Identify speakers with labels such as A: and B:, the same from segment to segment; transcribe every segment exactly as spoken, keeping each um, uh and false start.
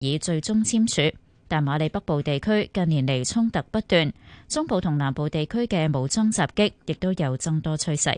A: 已最終簽署。但馬里北部地區近年嚟衝突不斷，中部同南部地區嘅武裝襲擊亦都有增多趨勢。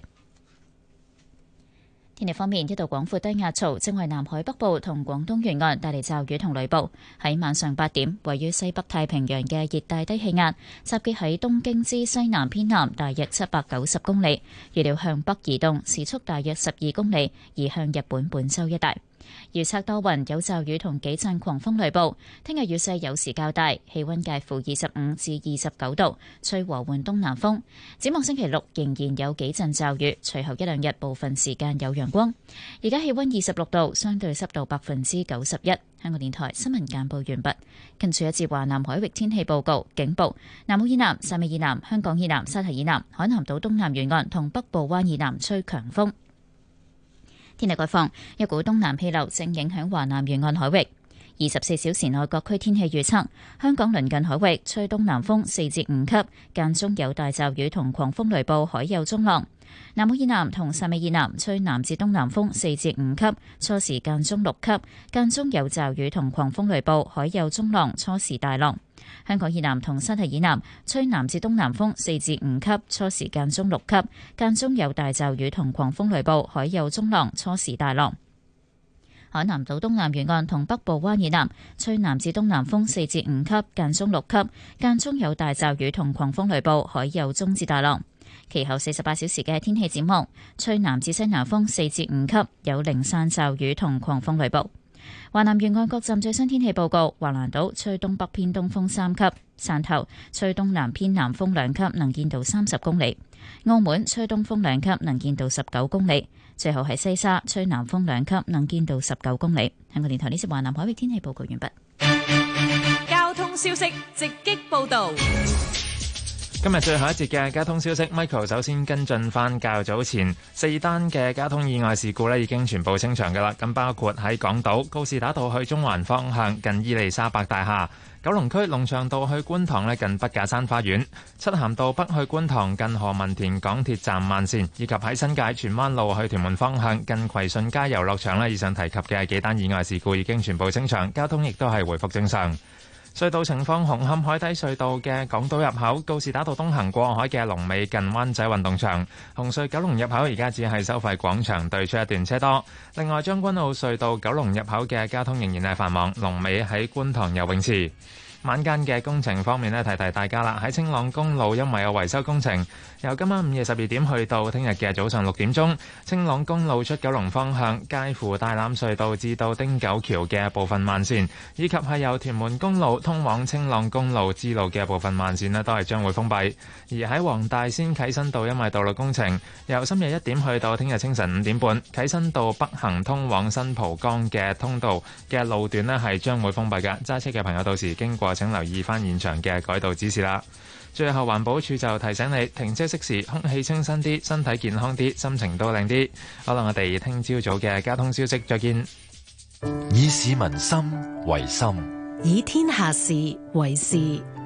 A: 天氣方面，一道廣闊低壓槽正為南海北部同廣東沿岸帶嚟驟雨同雷暴。喺晚上八點，位於西北太平洋嘅熱帶低氣壓集結喺東京之西南偏南大約七百九十公里，預料向北移動，時速大約十二公里，移向日本本州一帶。預測多雲，有驟雨同幾陣狂風雷暴。聽日雨勢有時較大，氣溫介乎二十五至二十九度，吹和緩東南風。展望星期六仍然有幾陣驟雨，隨後一兩日部分時間有陽光。而家氣溫二十六度，相對濕度百分之九十一。香港電台新聞簡報完畢。跟住一節華南海域天氣報告，警報：南澳以南、汕尾以南、香港以南、沙堤以南、海南島東南沿岸同北部灣以南吹強風。天氣概況：一股東南氣流正影響華南沿岸海域。二十四小時內各區天氣預測：香港鄰近海域吹東南風四至五級，間中有大驟雨同狂風雷暴，海有中浪。南澳以南同汕尾以南吹南至東南風四至五級，初時間中六級，間中有驟雨同狂風雷暴，海有中浪，初時大浪。香港以南同沙堤以南吹南至東南風四至五級，初時間中六級，間中有大驟雨同狂風雷暴，海有中浪，初時大浪。海南島東南沿岸同北部灣以南吹南至東南風四至五級，間中六級，間中有大驟雨同狂風雷暴，海有中至大浪。其後四十八小時嘅天氣展望：吹南至西南風四至五級，有零散驟雨同狂風雷暴。華南沿岸各站最新天氣報告：華南島吹東北偏東風三級，汕頭吹東南偏南風兩級，能見度三十公里；澳門吹東風兩級，能見度十九公里。最後係西沙吹南風兩級，能見度十九公里。香港電台呢次華南海域天氣報告完畢。
B: 交通消息直擊報道。
C: 今日最後一節嘅交通消息 ，Michael 首先跟進翻較早前四單嘅交通意外事故呢，已經全部清場㗎啦。咁包括喺港島告士打道去中環方向近伊利沙伯大廈，九龍區龍翔道去觀塘呢近畢架山花園，漆咸道北去觀塘近何文田港鐵站慢線，以及喺新界荃灣路去屯門方向近葵順街遊樂場呢，以上提及嘅幾單意外事故已經全部清場，交通亦都係回復正常。隧道情況：紅磡海底隧道嘅港島入口告士打道東行過海嘅龍尾近灣仔運動場，紅隧九龍入口而家只係收費廣場對出一段車多。另外將軍澳隧道九龍入口嘅交通仍然係繁忙，龍尾喺觀塘游泳池。晚間嘅工程方面呢，提提大家啦，喺青朗公路因為有維修工程，由今晚午夜十二點去到聽日嘅早上六點鐘，青朗公路出九龍方向介乎大欖隧道至到汀九橋嘅部分慢線，以及係由屯門公路通往青朗公路支路嘅部分慢線呢，都係將會封閉。而喺黃大仙啟新道因為道路工程，由深夜一點去到聽日清晨五點半，啟新道北行通往新蒲崗嘅通道嘅路段呢，係將會封閉嘅，揸車嘅朋友到時經過請留意翻現場嘅改道指示啦。最後環保署就提醒你停車熄匙，空氣清新啲，身體健康啲，心情都靚啲。好啦，我哋聽朝早嘅交通消息再見。
D: 以市民心為心，
E: 以天下事為事。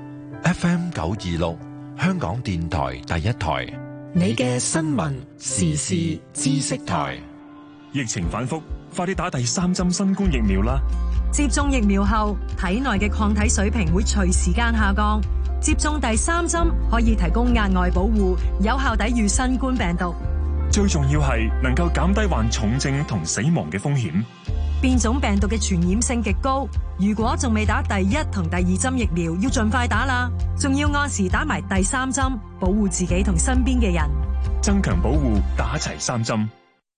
D: F M 九二六香港電台第一台，
E: 你嘅新聞時事知識台。
F: 疫情反覆，快啲打第三針新冠疫苗啦！
G: 接種疫苗後，體內嘅抗體水平會隨時間下降。接種第三針可以提供額外保護，有效抵禦新冠病毒。
F: 最重要係能夠減低患重症同死亡嘅風險。
G: 變種病毒嘅傳染性極高，如果仲未打第一同第二針疫苗，要盡快打啦。仲要按時打埋第三針，保護自己同身邊嘅人。
F: 增強保護，打齊三針。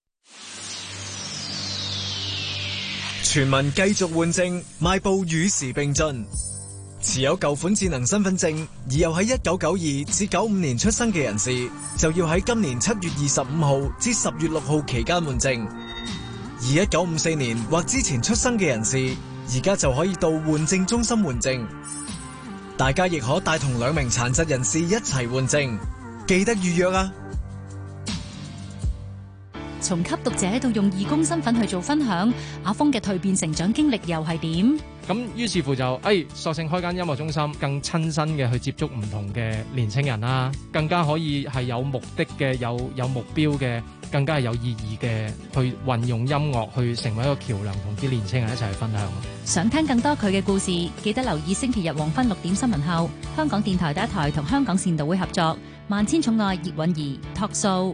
H: 全民繼續換證，邁步與時並進。持有舊款智能身份證而又喺一九九二至九五年出生嘅人士，就要喺今年七月二十五號至十月六號期間換證。而一九五四年或之前出生嘅人士，而家就可以到換證中心換證。大家亦可帶同兩名殘疾人士一齊換證，記得預約啊！
I: 從吸毒者到用義工身份去做分享，阿峰嘅蛻變成長經歷又係點？
J: 咁於是乎就誒、哎，索性開間音樂中心，更親身嘅去接觸唔同嘅年青人啦，更加可以係有目的嘅、有有目標嘅，更加係有意義嘅，去運用音樂去成為一個橋樑，同啲年青人一齊去分享。
I: 想聽更多佢嘅故事，記得留意星期日黃昏六點新聞後，香港電台第一台同香港善導會合作《萬千寵愛葉韻儀》Talk Show，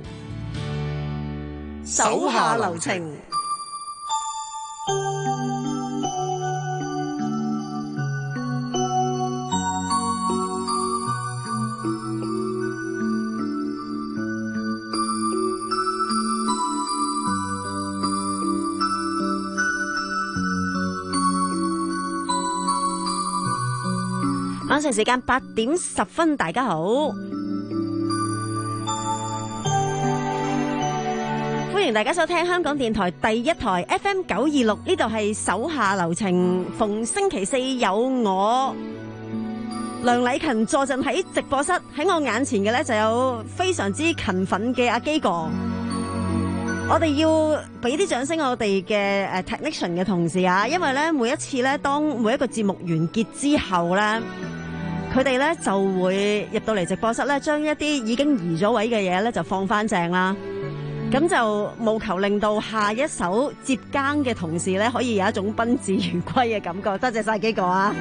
B: 手下留情。
K: 晚上時間八點十分，大家好，歡迎大家收聽香港電台第一台 F M 九二六，呢度係手下留情，逢星期四有我梁禮勤坐鎮喺直播室，喺我眼前嘅呢就有非常之勤奮嘅阿基哥，我哋要俾啲掌聲我哋嘅誒 technician 嘅同事啊，因為呢每一次呢，當每一個節目完結之後呢，佢哋咧就會入到嚟直播室咧，將一啲已經移咗位嘅嘢咧就放翻正啦。咁就務求令到下一手接更嘅同事咧，可以有一種賓至如歸嘅感覺。多謝晒幾個啊！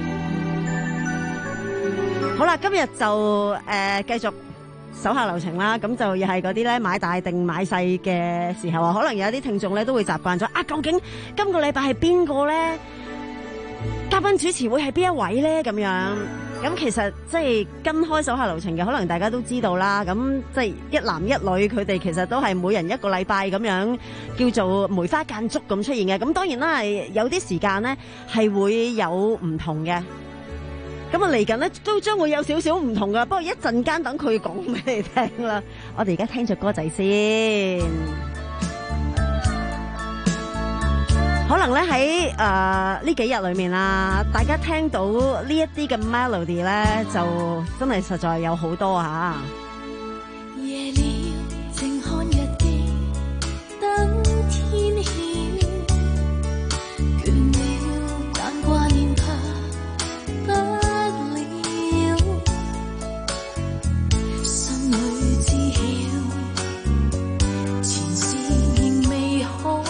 K: 好啦，今日就誒、呃、繼續手下留情啦。咁就又係嗰啲咧買大定買細嘅時候啊，可能有啲聽眾咧都會習慣咗啊。究竟今個禮拜係邊個咧？嘉賓主持會係邊一位咧？咁樣。咁其實即係跟開手下留情嘅，可能大家都知道啦。咁即係一男一女，佢哋其實都係每人一個禮拜咁樣叫做梅花間竹咁出現嘅。咁當然啦，係有啲時間呢係會有唔同嘅。咁啊嚟緊呢都將會有少少唔同噶。不過一陣間等佢講俾你聽啦。我哋而家聽隻歌仔先。可能咧喺誒呢幾日裏面啦，大家聽到呢一啲嘅 melody 咧，就真係實在有好多啊！
L: 夜了，靜看日記，等天曉，倦了，但掛念他不了，心裏知曉，前事仍未可。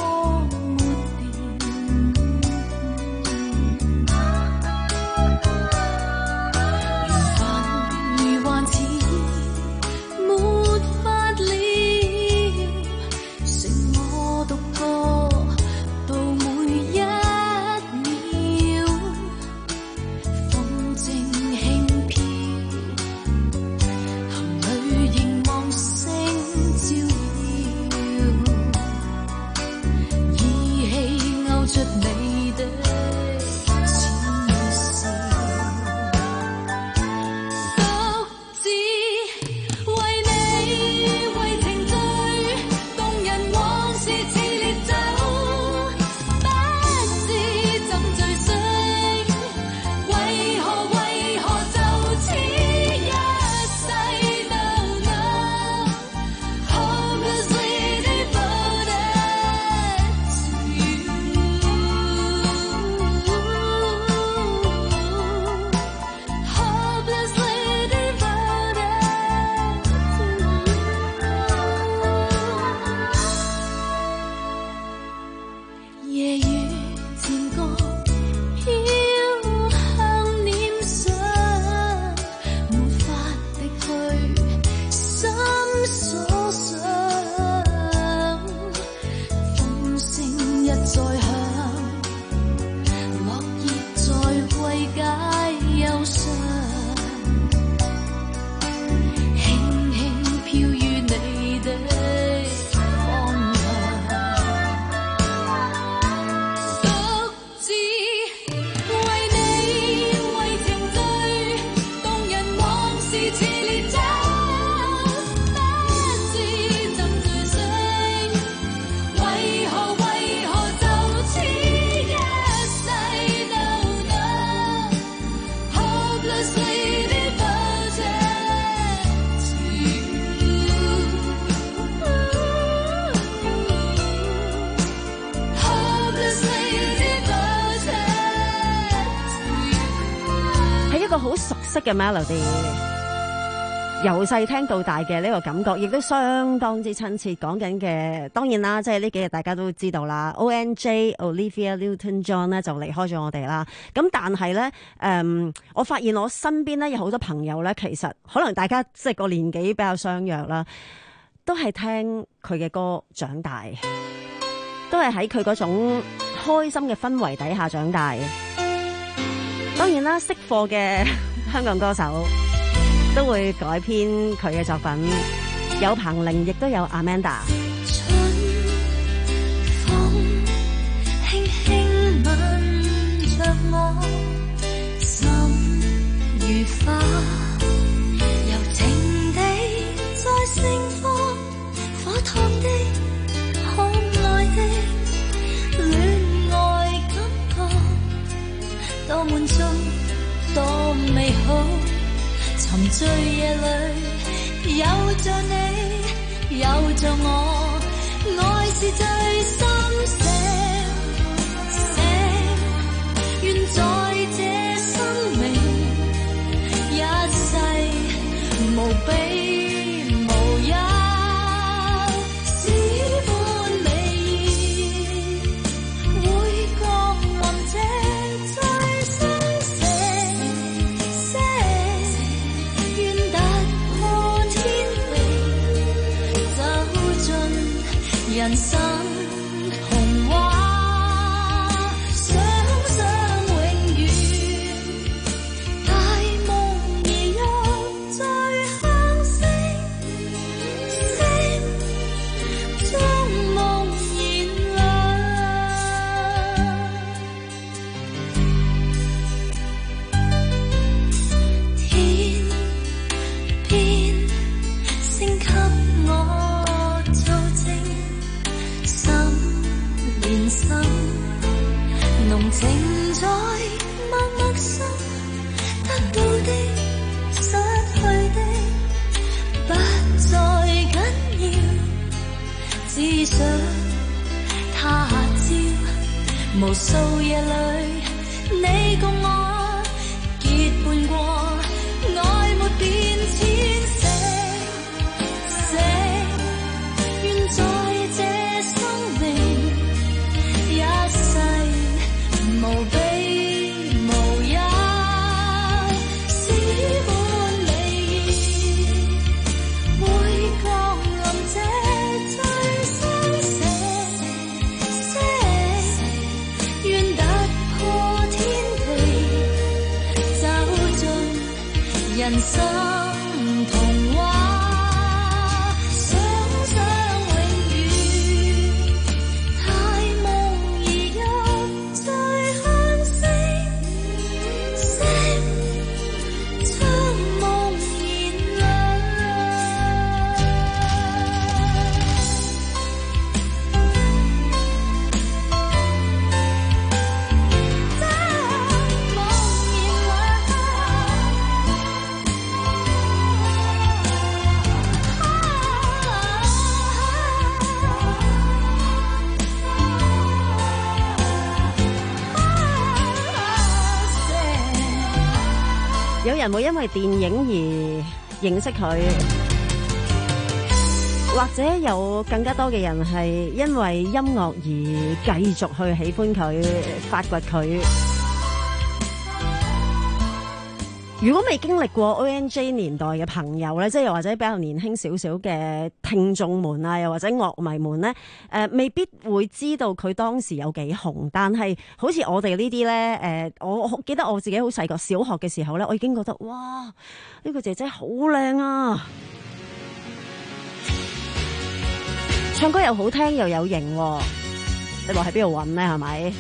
K: 個好熟悉嘅 melody，由細聽到大嘅呢個感覺，亦都相當之親切。講緊嘅當然啦，即係呢幾日大家都知道啦 ，O N J Olivia Newton-John 咧就離開咗我哋啦。咁但係咧，誒、嗯，我發現我身邊咧有好多朋友咧，其實可能大家即係個年紀比較相若啦，都係聽佢嘅歌長大，都係喺佢嗰種開心嘅氛圍底下長大。當然啦，識貨嘅香港歌手都會改編佢嘅作品，有彭羚，亦都有 Amanda。
L: 春風輕輕吻着我，心如花，柔情地在盛放，火燙的可愛的戀愛感覺，多滿足多美好，沉醉夜裏有着你有着我，愛是最深寫寫，願在這生命一世無比無憂，使滿美意會降臨這最生死死，願突破天地，走進人生童話，想想永遠，大夢而又再向星星，將夢燃亮，天邊星給我做證，心連心，濃情在默默心，得到的失去的不再緊要，只想他朝無數夜裏你共我結伴過，愛沒變遷寫寫，願在這生命一世無比無憂，使滿美意會降臨這最生死死，願突破天地，走進人生童話，想想永遠，大夢而又再向星星，將夢燃亮。
K: 有人會因為電影而認識佢，或者有更加多嘅人係因為音樂而繼續去喜歡佢、發掘佢。如果未經歷過 O N J 年代嘅朋友咧，即係又或者比較年輕少少嘅聽眾們啊，又或者樂迷們咧，誒、呃、未必會知道佢當時有幾紅。但係好似我哋呢啲咧，誒、呃、我我記得我自己好細個小學嘅時候咧，我已經覺得哇，呢、呢個姐姐好靚啊，唱歌又好聽又有型，啊，你話喺邊度揾咧？係咪？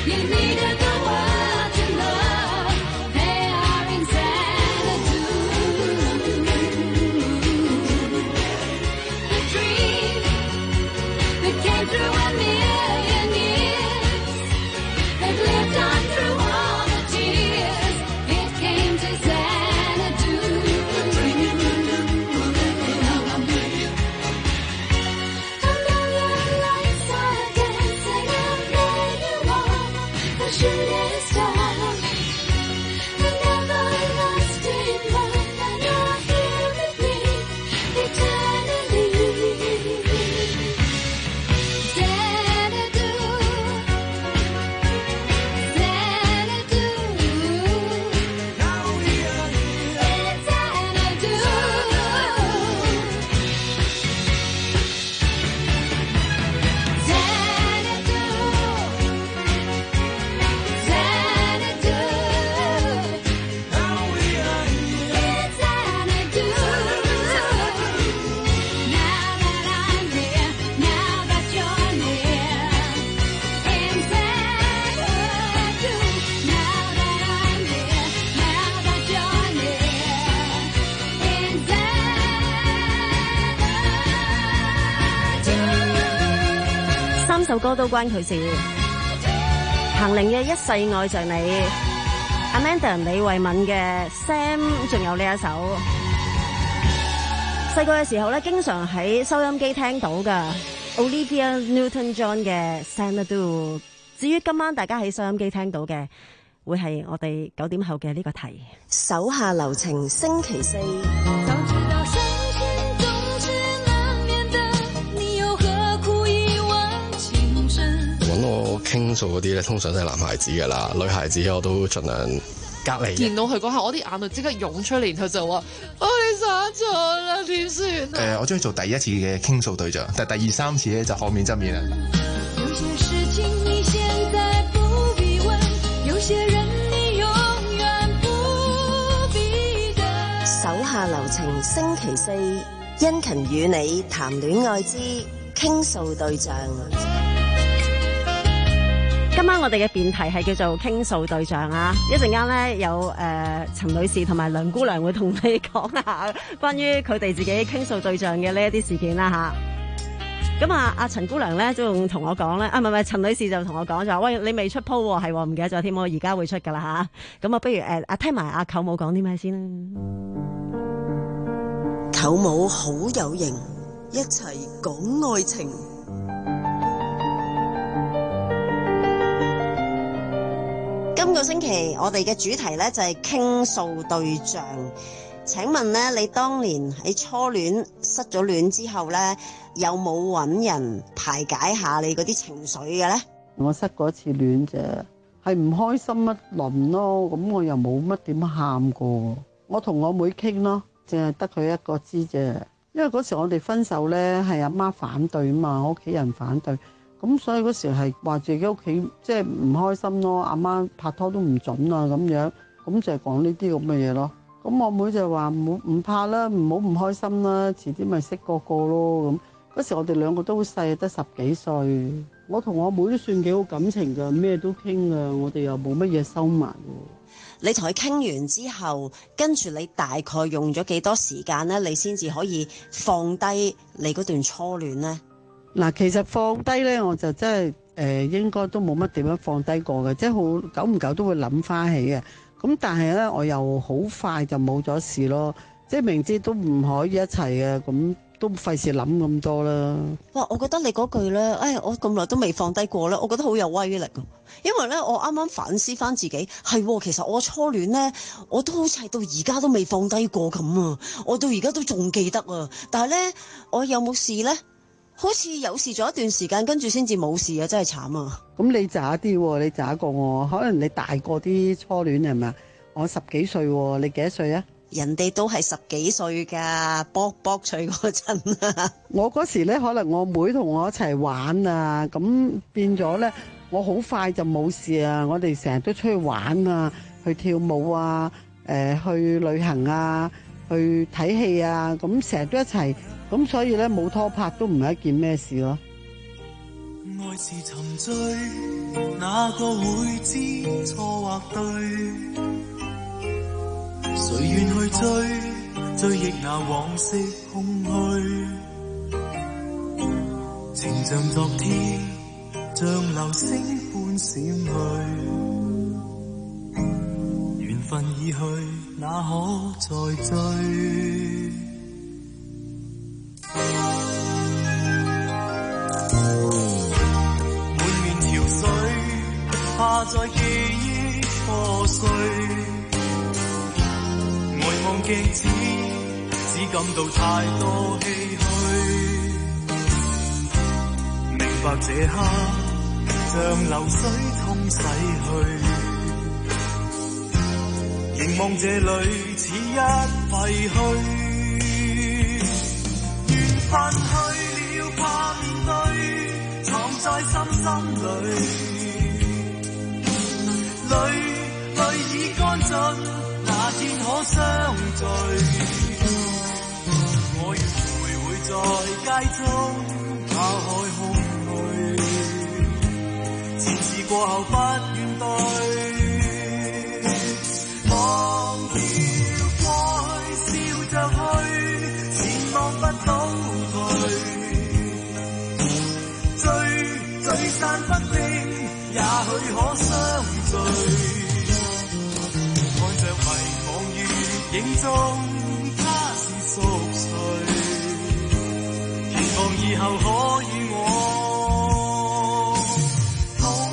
K: 首歌都關佢事。彭羚嘅《一世愛着你》， Amanda 李慧敏嘅 Sam， 仲有呢一首。細個嘅時候咧，經常喺收音機聽到噶 Olivia Newton-John 嘅 Xanadu。至於今晚大家喺收音機聽到嘅，會係我哋九點後嘅呢個題。手下留情，星期四。
M: 揾我傾訴嗰啲咧，通常都係男孩子噶啦，女孩子我都盡量隔離。見到佢嗰下，我啲眼淚即刻湧出嚟，然後就話：我哋散咗啦，點算啊？誒、呃，我中意做第一次嘅傾訴對象，但係第二三次咧就後面側面啦。有些事情你現在不必問，有些人你永遠不必等。手下留情，星期四，殷勤與你談戀愛之傾訴對象。
K: 今晚我哋嘅辯題係叫做傾訴對象啊！一陣間咧有誒陳女士同埋梁姑娘會同你講下關於佢哋自己傾訴對象嘅呢一啲事件啦吓。咁啊，阿陳姑娘咧都仲同我講咧，啊唔係唔係，陳女士就同我講就話，喂，你未出鋪喎，係唔記得咗添，我而家會出噶啦吓。咁啊，不如誒啊聽埋阿舅母講啲咩先啦。
N: 舅母好有型，一齊講愛情。
K: 今個星期我哋嘅主題呢就係傾訴對象。請問呢，你當年喺初戀失咗戀之後呢，有冇揾人排解下你嗰啲情緒嘅呢？
O: 我失過一次戀啫，係唔開心一輪咯，咁我又冇乜點喊過。我同我妹傾咯，淨係得佢一個知啫。因為嗰時我哋分手呢，係阿媽反對啊嘛，我屋企人反對。咁所以嗰時係話自己屋企即係唔開心咯，阿媽拍拖都唔準啊咁樣，咁就係講呢啲咁嘅嘢咯。咁我妹就話唔好唔怕啦，唔好唔開心啦，遲啲咪識個個咯咁。嗰時我哋兩個都好細，得十幾歲。我同我妹都算幾好感情㗎，咩都傾啊，我哋又冇乜嘢收埋。
K: 你同佢傾完之後，跟住你大概用咗幾多時間咧？你先至可以放低你嗰段初戀咧？
O: 嗱，其實放低咧，我就真係誒、呃、應該都冇乜點樣放低過嘅，即係好久唔久都會諗翻起嘅。咁但係咧，我又好快就冇咗事咯。即係明知都唔可以一齊嘅，咁都費事諗咁多啦。
K: 哇！我覺得你嗰句咧，誒，我咁耐都未放低過咧，我覺得好有威力啊！因為咧，我啱啱反思翻自己，係其實我初戀咧，我都好似係到而家都未放低過咁啊！我到而家都仲記得啊！但係咧，我有冇事咧？好似有事咗一段時間，跟住先至冇事啊！真係慘啊！
O: 咁你渣啲喎，你渣過我，可能你大過啲初戀係咪？我十幾歲喎，你幾多歲啊？
K: 人哋都係十幾歲㗎，卜卜脆嗰陣啊！
O: 我嗰時咧，可能我妹同我一齊玩啊，咁變咗咧，我好快就冇事啊！我哋成日都出去玩啊，去跳舞啊，誒、呃，去旅行啊，去睇戲啊，咁成日都一齊。咁所以咧，冇拖拍都唔係一件咩事咯。
P: 愛是沉醉，哪個會知錯或對？誰願去追，追憶那往昔空虛。情像昨天，像流星般閃去。緣分已去，哪可再追？怕在記憶破碎，呆望鏡子，只感到太多唏噓。明白這刻像流水沖洗去，凝望這裏似一廢墟。緣分去了，怕面對，藏在心心裏。淚淚已乾盡，那天可相聚？我願徘徊在街中，拋開空虛，前事過後不願對。忘掉過去，笑着去，前望不倒退。聚聚散不定，也許可相聚，看着迷惘月影中，他是熟睡，期望以後可與我同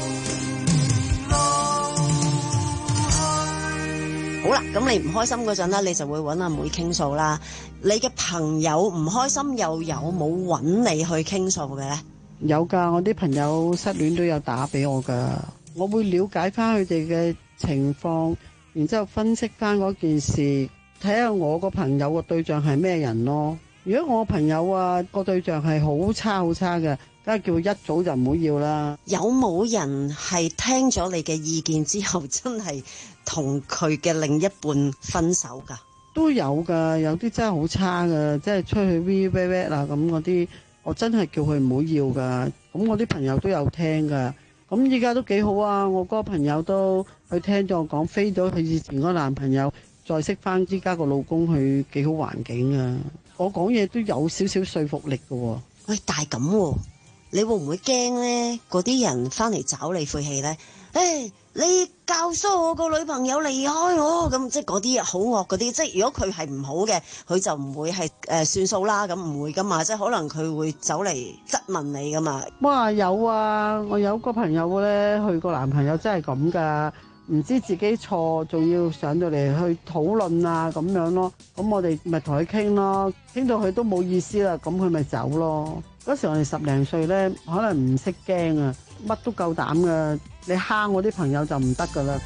P: 路去。
K: 好啦，咁你唔開心嗰陣咧，你就會揾阿妹傾訴啦。你嘅朋友唔開心又有冇揾你去傾訴嘅咧？
O: 有㗎，我啲朋友失戀都有打俾我㗎。我會了解翻佢哋嘅情況，然之後分析翻嗰件事，睇下我個朋友個對象係咩人咯。如果我朋友啊個對象係好差好差嘅，梗係叫一早就唔好要啦。
K: 有冇人係聽咗你嘅意見之後，真係同佢嘅另一半分手㗎？
O: 都有㗎，有啲真係好差㗎，即係出去 V V V 啦咁嗰啲。我真係叫佢唔好要噶，咁我啲朋友都有聽噶，咁依家都幾好啊！我嗰個朋友都佢聽咗我講，飛咗佢以前嗰個男朋友，再識翻依家個老公，佢幾好環境啊！我講嘢都有少少說服力噶喎。
K: 喂，但係咁，你會唔會驚呢？嗰啲人翻嚟找你晦氣呢？誒、hey，你教唆我個女朋友離開我，咁即係嗰啲好惡嗰啲，即係如果佢係唔好嘅，佢就唔會係誒、呃、算數啦，咁唔會噶嘛，即係可能佢會走嚟質問你噶嘛。
O: 哇，有啊，我有個朋友咧，佢個男朋友真係咁噶，唔知自己錯，仲要上到嚟去討論啊咁樣咯。咁我哋咪同佢傾咯，傾到佢都冇意思啦，咁佢咪走咯。嗰時我哋十零歲咧，可能唔識驚啊，乜都夠膽噶。你蝦我啲朋友就唔得噶啦。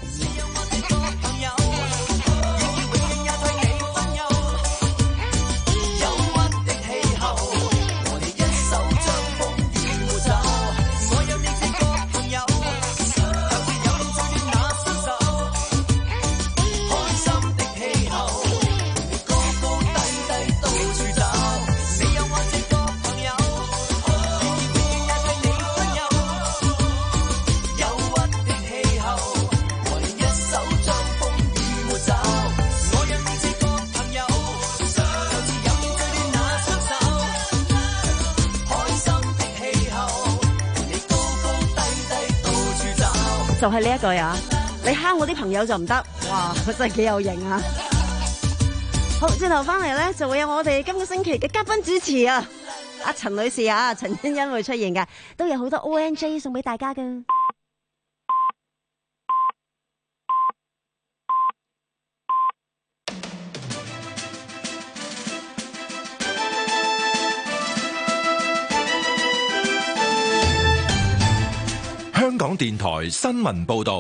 K: 就係呢一句啊！你蝦我啲朋友就唔得，哇！佢真係幾有型啊！好，轉頭翻嚟咧，就會有我哋今個星期嘅嘉賓主持啊，阿陳女士啊，陳欣欣會出現嘅，都有好多 O N J 送俾大家噶。
D: 香港電台新聞報道，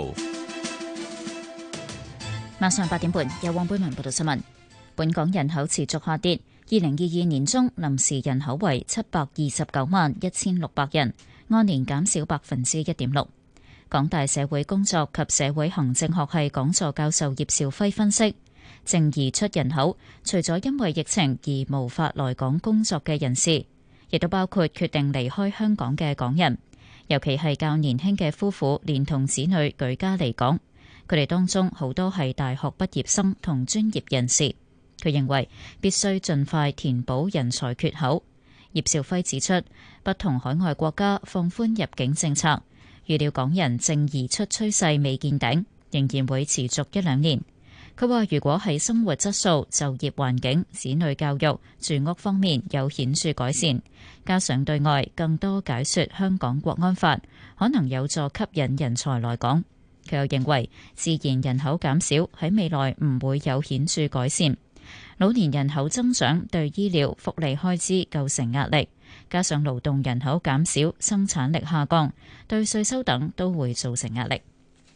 A: 晚上八點半有黃貝文報道新聞。本港人口持續下跌，二零二二年中臨時人口為七百二十九萬一千六百人，按年減少百分之一點六。港大社會工作及社會行政學系講座教授葉兆輝分析，淨移出人口除咗因為疫情而無法來港工作嘅人士，亦都包括決定離開香港嘅港人。 尤其係較年輕嘅夫婦連同子女舉家離港，佢哋當中好多係大學畢業生同專業人士。佢認為必須盡快填補人才缺口。葉兆輝指出，不同海外國家放寬入境政策，預料港人淨移出趨勢未見頂，仍然會持續一兩年。佢話如果喺生活質素、就業環境、子女教育、住屋方面有顯著改善，加上對外更多解說香港國安法，可能有助吸引人才來港。佢又認為自然人口減少喺未來唔會有顯著改善，老年人口增長對醫療福利開支構成壓力，加上勞動人口減少、生產力下降，對稅收等都會造成壓力。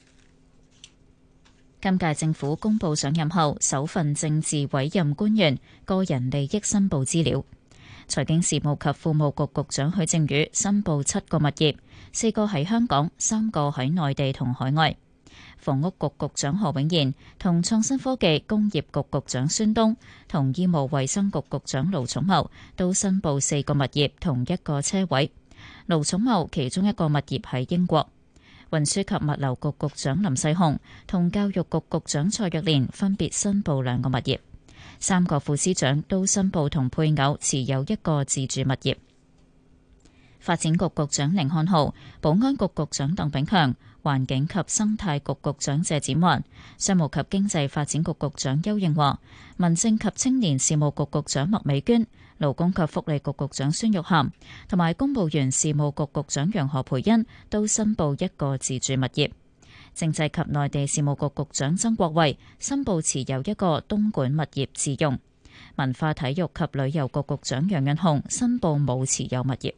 A: 今屆政府公布上任後首份政治委任官員個人利益申報資料，財經事務及庫務局局長許正宇申報七個物業，四個喺香港，三個喺內地同海外。房屋局局長何永賢同創新科技工業局局長孫東同醫務衛生局局長盧寵茂都申報四個物業同一個車位。盧寵茂其中一個物業喺英國。運輸及物流局局長林世雄同教育局局長蔡若蓮分別申報兩個物業，三個副司長都申報同配偶持有一個自住物業。發展局局長甯漢豪、保安局局長鄧炳強、環境及生態局局長謝展寰、商務及經濟發展局局長邱應華、民政及青年事務局局長麥美娟、勞工及福利局局長孫玉菡同埋公務員事務局局長楊何蓓茵都申報一個自住物業。政制及內地事務局局長曾國衛申報持有一個東莞物業自用。文化體育及旅遊局局長楊潤雄申報冇持有物業。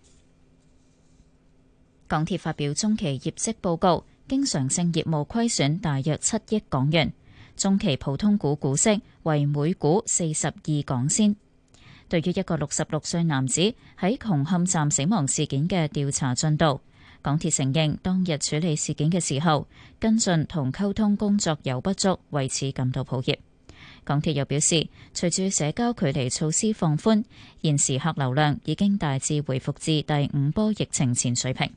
A: 港鐵發表中期業績報告，經常性業務虧損大約七億港元，中期普通股股息為每股四十二港仙。對於一個六十六歲男子喺紅磡站死亡事件嘅調查進度，港鐵承認當日處理事件嘅時候跟進同溝通工作有不足，為此感到抱歉。港鐵又表示，隨住社交距離措施放寬，現時客流量已經大致回復至第五波疫情前水平。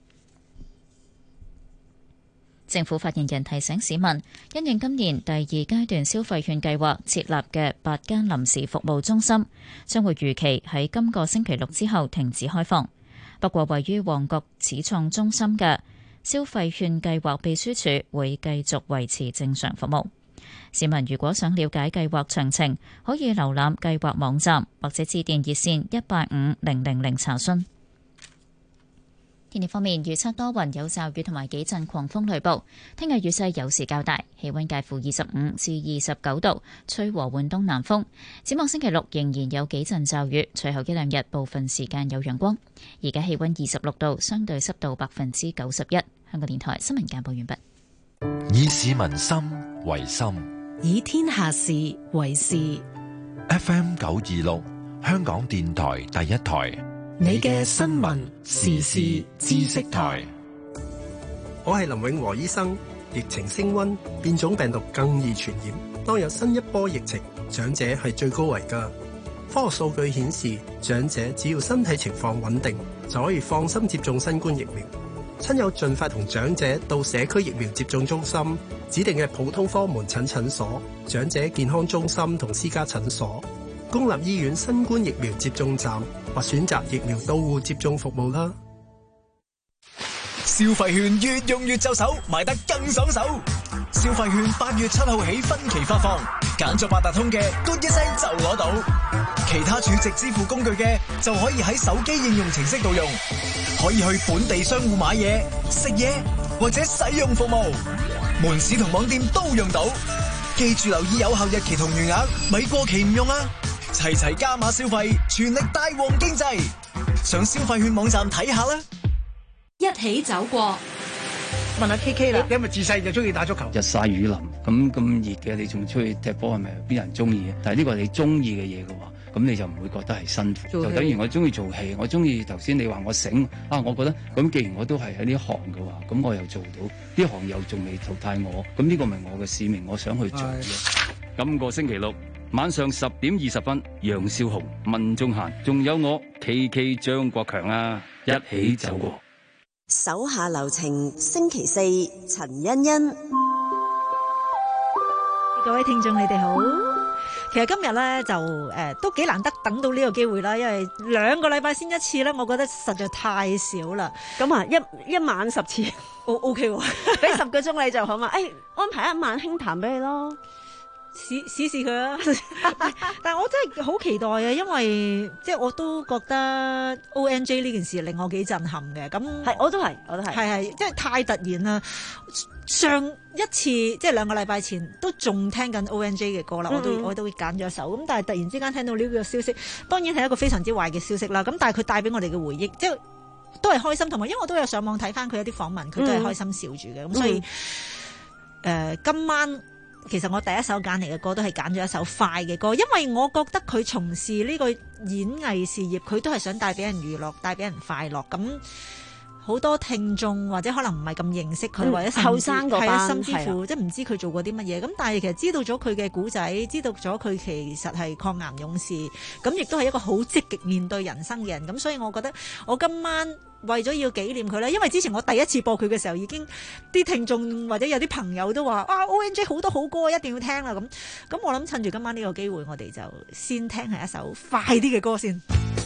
A: 政府發言人提醒市民，因應今年第二階段消費券計劃設立嘅八間臨時服務中心，將會如期喺今個星期六之後停止開放。不過，位於旺角始創中心嘅消費券計劃秘書處會繼續維持正常服務。市民如果想了解計劃詳情，可以瀏覽計劃網站或者致電熱線一八五零零零查詢。天氣方面，預測多雲有驟雨同埋幾陣狂風雷暴。聽日雨勢有時較大，氣溫介乎二十五至二十九度，吹和緩東南風。展望星期六仍然有幾陣驟雨，隨後一兩日部分時間有陽光。而家氣溫二十六度，相對濕度百分之九十一。香港電台新聞簡報完畢。
D: 以市民心為心，
E: 以天下事為事。
D: F M 九二六，香港電台第一台。
E: 你嘅新聞時事知識台。
Q: 我係林永和醫生。疫情升溫，變種病毒更易傳染。當有新一波疫情，長者係最高危㗎。科學數據顯示，長者只要身體情況穩定，就可以放心接種新冠疫苗。親友盡快同長者到社區疫苗接種中心、指定嘅普通科門診診所、長者健康中心同私家診所、公立醫院新冠疫苗接種站或選擇疫苗到戶接種服務啦。
H: 消費券越用越就手，買得更爽手。消費券八月七號起分期發放，揀咗八達通嘅，嘟一聲就攞到；其他儲值支付工具嘅就可以喺手機應用程式度用，可以去本地商戶買嘢、食嘢或者使用服務，門市同網店都用到。記住留意有效日期同餘額，咪過期唔用啊！齊齊加碼消費，全力帶旺經濟。上消費券網站睇下啦。
B: 一起走過，
R: 問下 K K 啦，你係咪自細就中意打足球？
S: 日曬雨淋，咁咁熱嘅，你仲出去踢波係咪？邊人中意嘅？但係呢個係你中意嘅嘢嘅話，咁你就唔會覺得係辛苦。就等於我中意做戲，我中意頭先你話我醒啊，我覺得咁既然我都係喺呢行嘅話，咁我又做到呢行又仲未淘汰我，咁呢個咪我嘅使命，我想去做嘅。今個星期六晚上十點二十分，楊少紅、文仲嫻，仲有我 K K 張國強啊，一起走過。
N: 手下留情，星期四陳欣欣。
T: 各位聽眾你哋好，其實今日咧就誒、呃、都幾難得等到呢個機會啦，因為兩個禮拜先一次咧，我覺得實在太少啦。
K: 咁啊，一一晚十次
T: ，O O K 喎，
K: 俾十個鐘你就好嘛？誒、哎，安排一晚輕談俾你咯。
T: 試試試佢啊！但係我真係好期待啊，因為即係我都覺得 O N J 呢件事令我幾震撼嘅。咁
K: 係，我都係，我都係，
T: 係係，即係太突然啦！上一次即係兩個禮拜前都仲聽緊 O N J 嘅歌啦，我都我都會揀咗一首。咁但係突然之間聽到呢個消息，當然係一個非常之壞嘅消息啦。咁但係佢帶俾我哋嘅回憶，即係都係開心，同埋因為我都有上網睇翻佢一啲訪問，佢都係開心笑住嘅。咁、嗯、所以誒、呃，今晚。其實我第一首揀嚟嘅歌都係揀咗一首快嘅歌，因為我覺得佢從事呢個演藝事業，佢都係想帶俾人娛樂，帶俾人快樂。咁好多聽眾或者可能唔係咁認識佢、嗯，或者後生嗰班，甚至乎即係唔知佢做過啲乜嘢。咁但係其實知道咗佢嘅古仔，知道咗佢其實係抗癌勇士，咁亦都係一個好積極面對人生嘅人。咁所以我覺得我今晚為咗要紀念佢咧，因為之前我第一次播佢嘅時候，已經啲聽眾或者有啲朋友都話啊 O N J 好多好歌一定要聽啦。咁咁我諗趁住今晚呢個機會，我哋就先聽係一首快啲嘅歌先。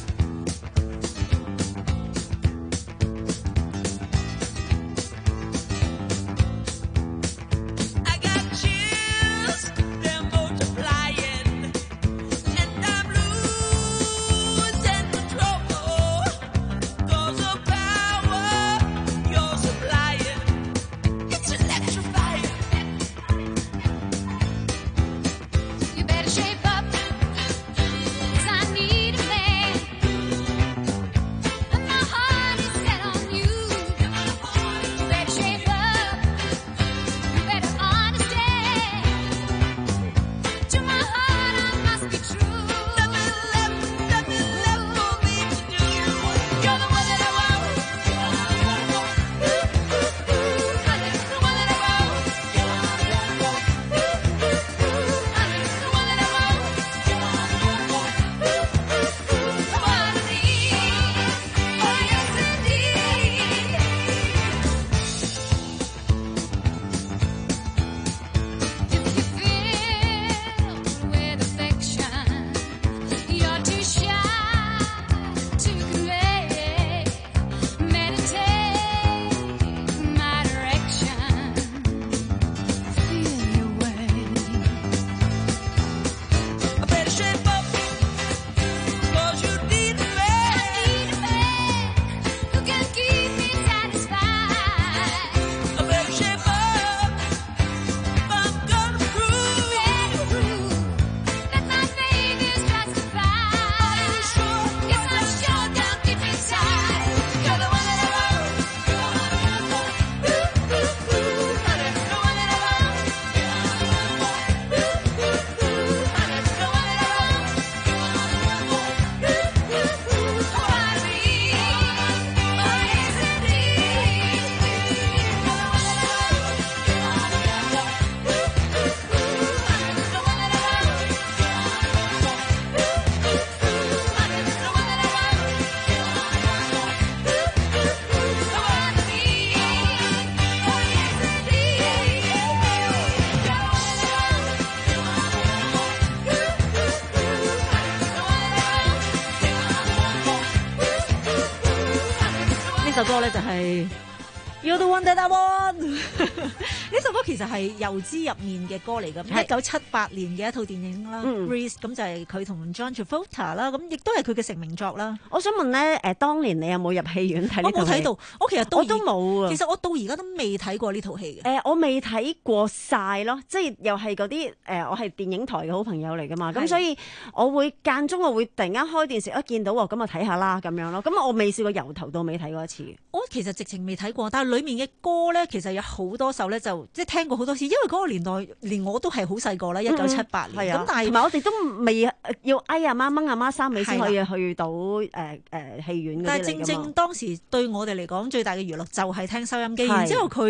T: 呢首歌咧就係 You're the one that I want 呢首歌其實係油脂入面嘅歌嚟嘅，一九七八年嘅一套電影啦 Grease 咁就係佢同 John Travolta 啦，咁亦都係佢嘅成名作啦。
K: 我想問咧，誒當年你有冇入戲院睇呢套戲？
T: 我冇睇到，我其實到
K: 我都冇啊。
T: 其實我到而家都未睇過呢套戲嘅。
K: 誒、呃，我未睇過晒咯，即係又係嗰啲誒，我係電影台嘅好朋友嚟噶嘛，咁所以我會間中我會突然間開電視一見到喎，咁啊睇下啦咁樣咯。咁我未試過由頭到尾睇過一次。
T: 我其實直情未睇過，但係裡面嘅歌咧，其實有好多首咧，就即係聽過好多次，因為嗰個年代連我都係好細個啦，一九七八年。咁、嗯、但係
K: 同埋我哋都未要嗌阿媽掹阿媽衫尾先可以去到誒誒戲院嗰啲嚟㗎嘛。
T: 但係正正當時對我哋嚟講最大嘅娛樂就係聽收音機，然之後佢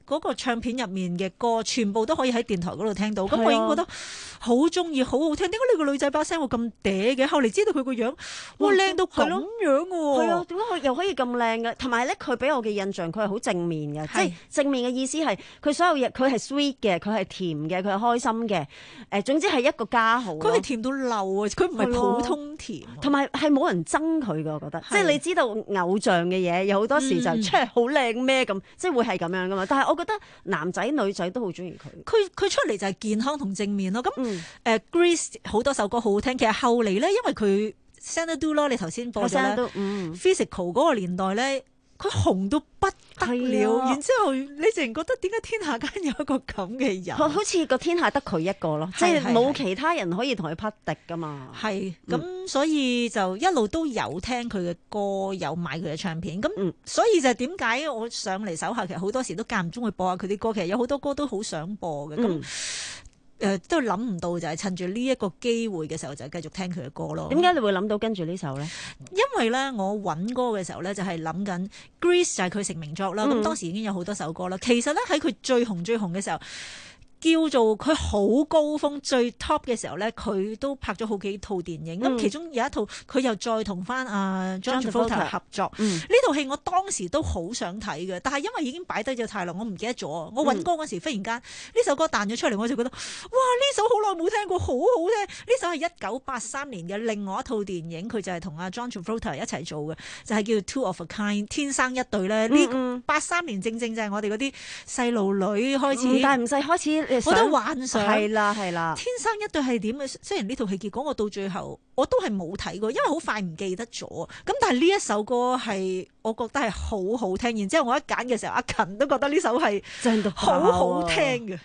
T: 嗰個唱片入面嘅歌，全部都可以喺電台嗰度聽到。咁我已經覺得好中意，好好聽。點解呢個女仔把聲會咁嗲嘅？後嚟知道佢個樣，哇靚到咁樣喎！
K: 係啊，點解佢又可以咁靚嘅？同埋咧，佢俾我嘅印象，佢係好正面嘅，即係正面嘅意思係佢所有嘢，佢係 sweet 嘅，佢係甜嘅，佢係開心嘅。誒，總之係一個家豪。佢係甜到漏啊！佢唔係普通甜，同埋係冇人憎佢嘅，我覺得。即係你知道偶像嘅嘢，有好多時就出嚟好靚咩咁，即係會係咁樣噶嘛。但係我覺得男仔女仔都好中意佢。佢佢出嚟就係健康同正面咯。咁誒 Grease 好多首歌好好聽。其實後嚟咧，因為佢 Xanadu 咯，你頭先播咗咧 Physical 嗰個年代咧。佢紅到不得了，然之後你自然覺得點解天下間有一個咁嘅人？好似個天下得佢一個咯，即係冇其他人可以同佢匹敵噶嘛。係咁，嗯、所以就一路都有聽佢嘅歌，有買佢嘅唱片。咁、嗯、所以就點解我上嚟手下，其實好多時都間唔中去播下佢啲歌。其實有好多歌都好想播嘅。咁、嗯誒、呃，都諗唔到就係趁住呢一個機會嘅時候就繼續聽佢嘅歌咯。點解你會諗到跟住呢首呢？因為咧我揾歌嘅時候咧就係諗緊 Grease 就係佢成名作啦。咁、嗯、當時已經有好多首歌啦。其實咧喺佢最紅最紅嘅時候，叫做佢好高峰最 top 嘅時候咧，佢都拍咗好幾套電影。咁、嗯、其中有一套佢又再同翻阿 John Travolta 合作。呢套戲我當時都好想睇嘅，但係因為已經擺低咗太耐，我唔記得咗。我揾歌嗰時、嗯、忽然間呢首歌彈咗出嚟，我就覺得哇！呢首好耐冇聽過，好好聽。呢首係一九八三年嘅另外一套電影，佢就係同阿 John Travolta 一齊做嘅，就係、是、叫 Two of a Kind 天生一對咧。呢八三年正正就係我哋嗰啲細路女開始，但係唔使開始。我都幻想係啦係啦，天生一對係點嘅？雖然呢套戲結果我到最後我都係冇睇過，因為好快唔記得咗。咁但係呢一首歌係我覺得係好好聽。然之後我一揀嘅時候，阿勤都覺得呢首係真係好好聽嘅。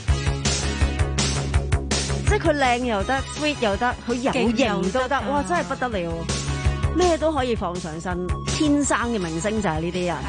K: 即係佢靚又得 ，sweet 又得，佢有型都得，哇！真係不得了，咩都可以放上身，天生嘅明星就係呢啲人。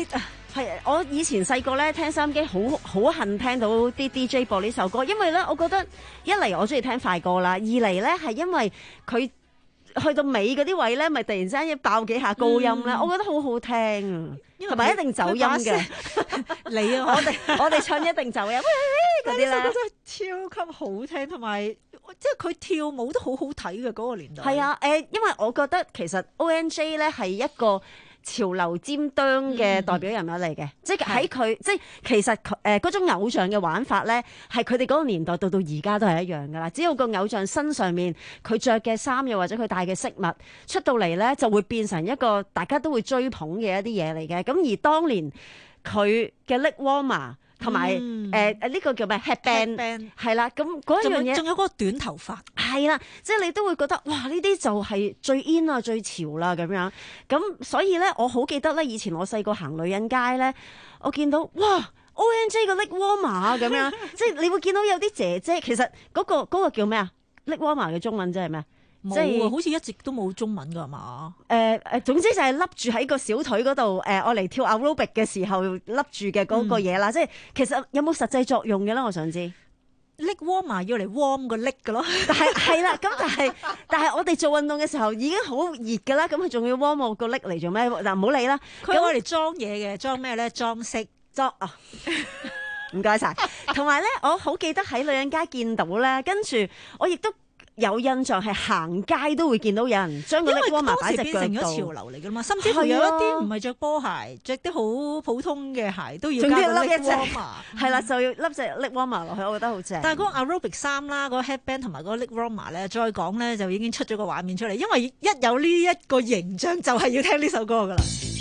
T: 你
K: 係我以前細個咧聽收音機，好好恨聽到啲 D J 播呢首歌，因為咧我覺得一嚟我中意聽快歌啦，二嚟咧係因為佢去到尾嗰啲位咧，咪突然之間一爆幾下高音咧，嗯、我覺得好好聽，同埋一定走音嘅。
T: 你啊，
K: 我哋我哋唱一定走音嗰啲咧，
T: 真係超級好聽，同埋即係佢跳舞都好好睇嘅嗰個年代。
K: 係啊，誒、呃，因為我覺得其實 O N J 咧係一個潮流尖端嘅代表人物嚟嘅，嗯，即係喺佢，即係其實誒嗰種偶像嘅玩法咧，係佢哋嗰個年代到到而家都係一樣噶啦。只要個偶像身上面佢着嘅衫又或者佢戴嘅飾物出到嚟咧，就會變成一個大家都會追捧嘅一啲嘢嚟嘅。咁而當年佢嘅 Leg Warmer 同埋誒誒呢個叫咩 Headband 係啦，咁嗰一樣嘢
T: 仲有嗰個短頭髮
K: 係啦，即係你都會覺得哇呢啲就係最 in 啊最潮啦咁樣，咁所以咧我好記得咧以前我細個行女人街咧，我見到哇 O N J 個 Leg Warmer 咁樣，即係你會見到有啲姐姐，其實嗰個嗰個叫咩啊 Leg Warmer 嘅中文即係咩？
T: 即係好似一直都冇中文㗎嘛？
K: 誒誒，總之就係笠住喺個小腿嗰度，誒我嚟跳 aerobic 嘅時候笠住嘅嗰個嘢啦。嗯、即係其實有冇實際作用嘅咧？我想知。
T: Leg warmer 要嚟 warm 個 leg 㗎咯。
K: 但係係啦，咁但係但係我哋做運動嘅時候已經好熱㗎啦，咁佢仲要 warm 我個 leg 嚟做咩？嗱唔好理啦。
T: 佢攞嚟裝嘢嘅，裝咩咧？裝飾
K: 裝啊！唔該晒。同埋咧，我好記得喺女人街見到咧，跟住我亦都有印象係行街都會見到有人將個 leg warmer 擺隻腳度，
T: 因為當時變成咗潮流嚟㗎嘛，甚至乎有一啲唔係着波鞋，着啲好普通嘅鞋都要加個 leg warmer，係啦，就要笠隻 leg warmer 落去，我覺得好正。 但係嗰個 aerobic 衫啦，嗰個 headband 同埋嗰個 leg warmer 咧，再講咧就已經出咗個畫面出嚟，因為一有呢一個形象就係要聽呢首歌㗎啦。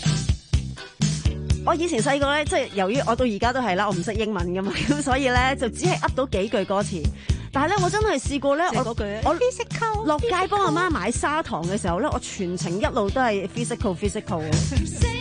K: 我以前細個咧，即係由於我到而家都係啦，我唔識英文㗎嘛，咁所以咧就只係噏到幾句歌詞。但係咧，我真係試過咧，我我落街幫阿媽買砂糖嘅時候咧，我全程一路都係 physical physical 嘅。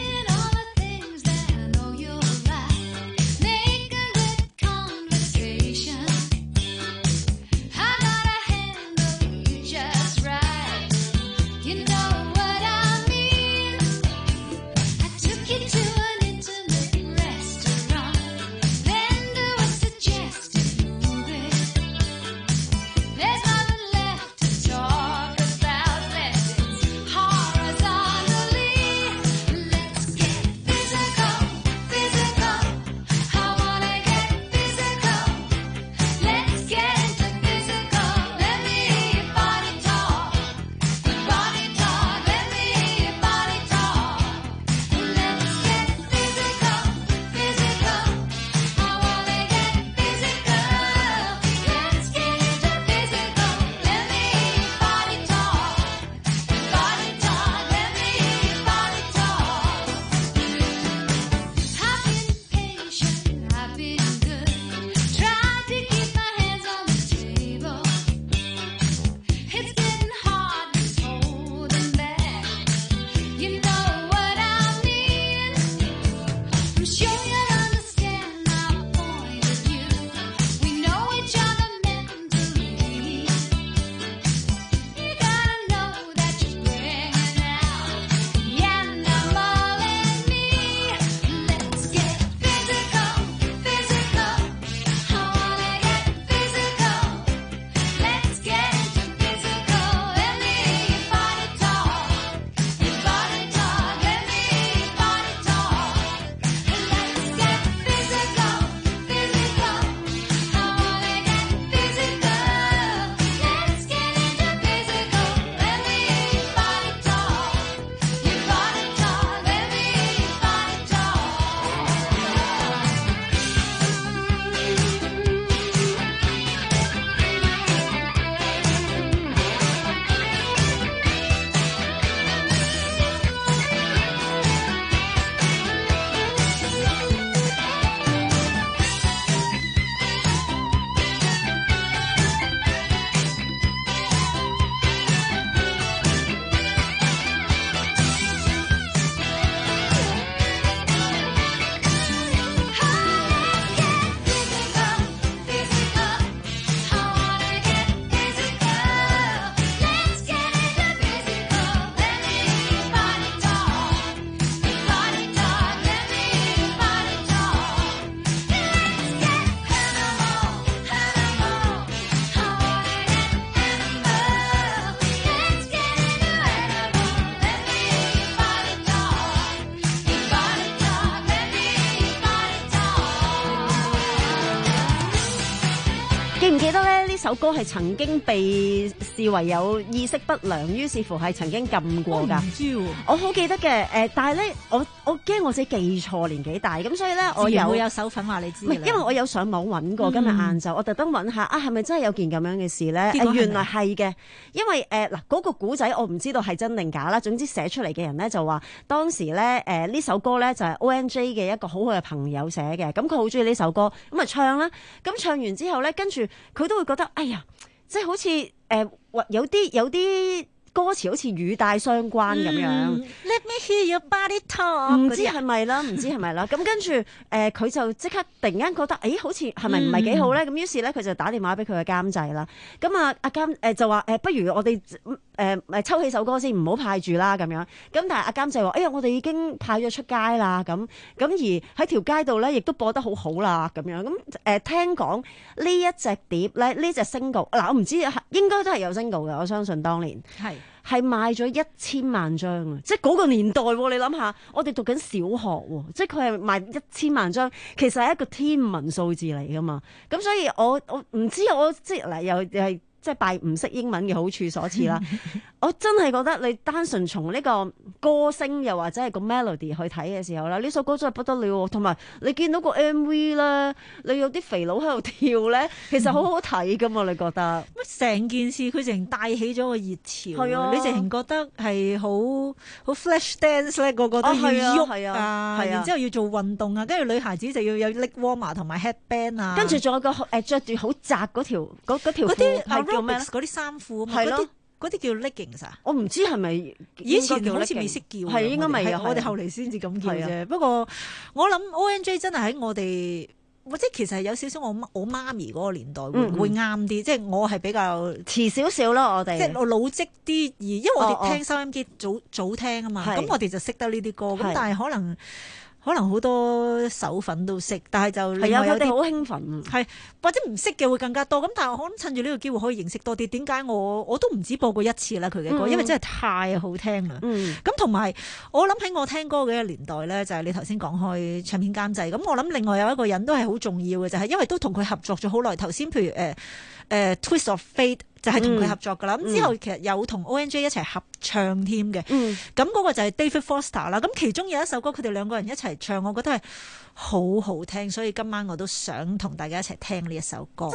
K: 記唔記得咧？呢首歌係曾經被視為有意識不良，於是乎係曾經禁過㗎。
T: 我唔知喎，
K: 我好記得嘅。誒，但係咧，我我驚我自己記錯年紀大，咁所以咧，我有
T: 會有手粉話你知。
K: 因為我有上網揾過，今日晏晝我特登揾下啊，係咪真係有件咁樣嘅事咧？誒，原來係嘅，因為誒嗱嗰個古仔我唔知道係真定假啦。總之寫出嚟嘅人咧就話當時咧誒呢首歌咧就係 O N J 嘅一個好好嘅朋友寫嘅，咁佢好中意呢首歌，咁啊唱啦，咁唱完之後咧，跟住佢都會覺得，哎呀，即係好似誒、呃，有啲有啲歌詞好似語帶相關咁樣。
T: 嗯、Let me hear your body talk。
K: 唔知係咪啦，唔知係咪啦。咁跟住誒，佢、呃、就即刻突然間覺得，誒好似係咪唔係幾好咧？咁、嗯、於是咧，佢就打電話俾佢嘅監製啦。咁啊，阿監誒就話誒、呃，不如我哋誒誒抽起首歌先，唔好派住啦咁樣。咁但係阿監製話，哎呀，我哋已經派咗出街啦。咁咁而喺條街度咧，亦都播得好好啦。咁樣咁誒、呃，聽講呢一隻碟咧，呢隻 single 嗱，我唔知應該都係有 single 嘅，我相信當年係。係賣咗一千萬張啊！即係嗰個年代，你諗下，我哋讀緊小學，即係佢係賣一千萬張，其實係一個天文數字嚟噶嘛。咁所以我我唔知我即係嗱，又又係即係拜唔識英文嘅好處所賜啦。我真係覺得你單純從呢個歌聲又或者係個 melody 去睇嘅時候啦，呢首歌真係不得了。同埋你見到個 M V 咧，你有啲肥佬喺度跳咧，其實好好睇噶嘛？你覺得？
T: 乜成件事佢淨帶起咗個熱潮，
K: 係啊！
T: 你淨覺得係好好 flash dance 咧，個個都要喐啊，啊然之後要做運動啊，跟住女孩子就要有 leg warmer 同埋 headband 啊，
K: 跟住仲有個誒著住好窄嗰條嗰嗰條褲係叫咩咧？
T: 嗰啲衫褲啊，
K: 係咯。
T: 嗰啲叫 leggings 啊？
K: 我唔知係咪
T: 以前好似未識叫，
K: 係應該未有。
T: 我哋後嚟先至咁叫啫。不過我諗 O N J 真係喺我哋，或者其實係有少少我我媽咪嗰個年代會、嗯、會啱啲。即係我係比較
K: 遲少少咯，我哋
T: 即係我老積啲，而因為我哋聽收音機早、哦、早聽啊嘛，咁我哋就識得呢啲歌。咁但係可能。可能好多手粉都識，但係就
K: 係啊，佢哋好興奮，
T: 係或者唔識嘅會更加多。咁但係我諗趁住呢個機會可以認識多啲。點解我我都唔止播過一次啦佢嘅歌，嗯、因為真係太好聽啦。咁同埋我諗喺我聽歌嘅年代咧，就係、是、你頭先講開唱片監製。咁我諗另外有一個人都係好重要嘅，就係、是、因為都同佢合作咗好耐。頭先譬如誒誒、呃呃、Twist of Fate。就係同佢合作噶啦，咁、嗯、之後其實有同 O N J 一齊合唱添嘅，咁嗰、嗯、個就係 David Foster 啦。咁其中有一首歌，佢哋兩個人一齊唱，我覺得係好好聽，所以今晚我都想同大家一齊聽呢一首歌。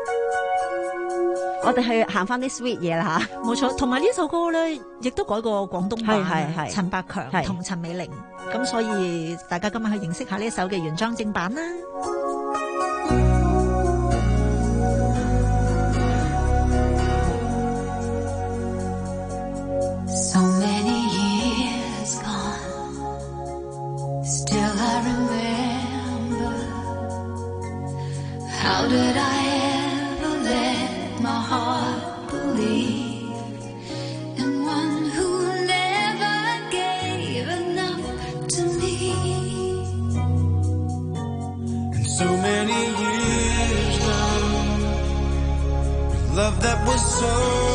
K: 我哋去行翻啲 sweet 嘢啦嚇，
T: 冇錯。同埋呢首歌咧，亦都改過廣東版，係係係陳百強同陳美玲，咁所以大家今晚去認識下呢一首嘅原裝正版啦。
L: So many years gone, still I remember. How did I ever let my heart believe in one who never gave enough to me?
P: And so many years gone, love that was so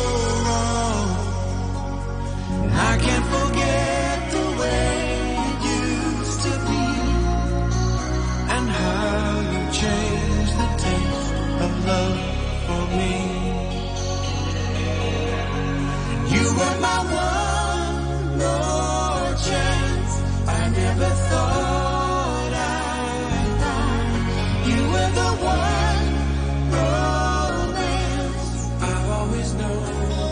P: I can't forget the way it used to be, and how you changed the taste of love for me. You were my one more chance, I never thought I'd die. You were the one romance I've always known.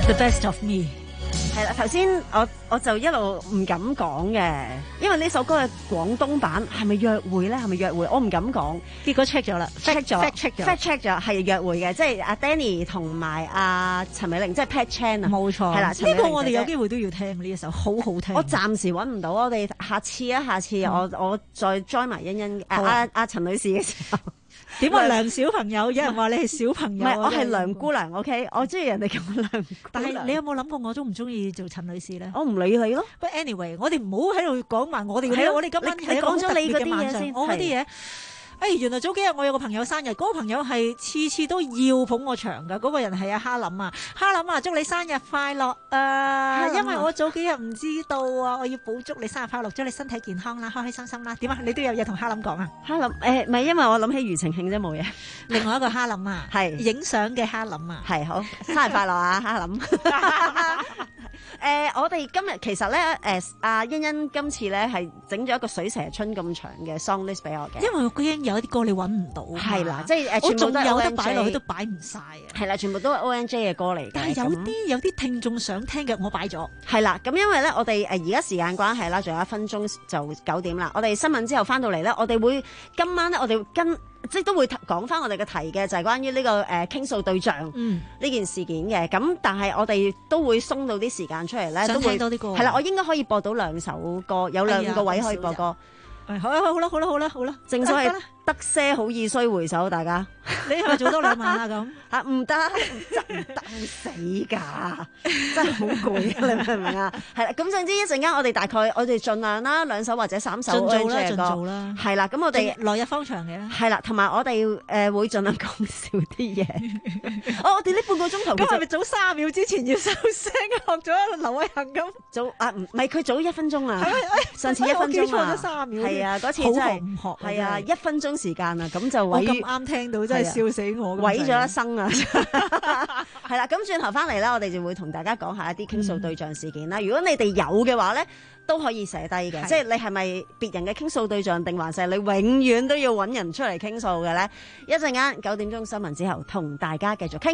T: The best of me。
K: 係啦，頭先我我就一路唔敢講嘅，因為呢首歌嘅廣東版係咪約會咧？係咪約會？我唔敢講，
T: 結果 check 咗啦
K: ，check 咗
T: fact check 咗
K: ，fact check 咗係約會嘅，即係阿 Danny 同埋阿陳美玲，即係 Pat Chan 啊，
T: 冇錯，
K: 係啦，
T: 呢個我哋有機會都要聽呢一首，好好聽。
K: 我暫時揾唔到，我哋下次啊，下次我我再 join 埋欣欣阿阿阿陳女士嘅時候。
T: 點啊，梁小朋友？有人話你係小朋友，
K: 唔係我係梁姑娘 ，OK， 我中意人哋叫我梁姑娘。
T: 但係你有冇諗過我中唔中意做陳女士咧？
K: 我唔理你咯。
T: 不過 anyway， 我哋唔好喺度講埋我哋嗰啲，我哋今晚係一個好特別嘅晚上。我嗰啲嘢。哎，原來早幾日我有個朋友生日，嗰、嗰個朋友係次次都要捧我場㗎。嗰、嗰個人係阿哈林啊，哈林啊，祝你生日快樂啊！因為我早幾日唔知道啊，我要補祝你生日快樂，祝你身體健康啦，開開心心啦。點啊？你都有嘢同哈林講啊？哈林誒，唔、呃、係因為我諗起庾澄慶啫，冇嘢。另外一個哈林啊，係影相嘅哈林啊，係好生日快樂啊，哈林。誒、呃，我哋今日其實咧，誒阿欣欣今次咧係整咗一個水蛇春咁長嘅 song list 俾我嘅，因為我驚有一啲歌你揾唔到，係啦，即係誒，全部都有得擺落去都擺唔晒啊，係啦，全部都係 O N J 嘅歌嚟嘅，但係有啲有啲聽眾想聽嘅，我擺咗，係啦，咁因為咧，我哋誒而家時間關係啦，仲有一分鐘就九點啦，我哋新聞之後翻到嚟咧，我哋會今晚咧，我哋會跟。即係都會講翻我哋嘅題嘅，就係、是、關於呢、這個誒傾訴對象呢、嗯、件事件嘅。咁但係我哋都會鬆到啲時間出嚟咧，都會多啲歌。係啦，我應該可以播到兩首歌，有兩個位可以播歌。好啦好啦好啦好啦好啦，正所謂得些好易須回首，大家你係咪做多兩晚啊？咁嚇唔得，真唔得死㗎，真係好攰啊！你明唔明啊？係啦，咁總之一陣間我哋大概我哋盡量啦，兩首或者三首盡做啦，盡做啦。係啦，咁我哋來日方長嘅。係啦，同埋我哋誒、呃、會盡量講少啲嘢。哦，我哋呢半個鐘頭咁係咪早三十秒之前要收聲？學咗劉偉恒咁早啊？唔係佢早一分鐘啊！上次一分鐘啊！錯咗三十秒。係啊，嗰次真係唔學。係啊，一分鐘時間啊，咁就毀咁啱聽到，真係笑死我，毀咗一生啊！係啦，咁轉頭翻嚟咧，我哋就會同大家講下一啲傾訴對象事件啦。嗯、如果你哋有嘅話咧，都可以寫低嘅，即係你係咪別人嘅傾訴對象，定還是你永遠都要揾人出嚟傾訴嘅咧？一陣間九點鐘新聞之後，同大家繼續傾。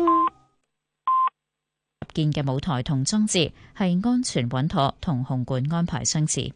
A: 建嘅舞台同裝置係安全穩妥，同紅館安排相似。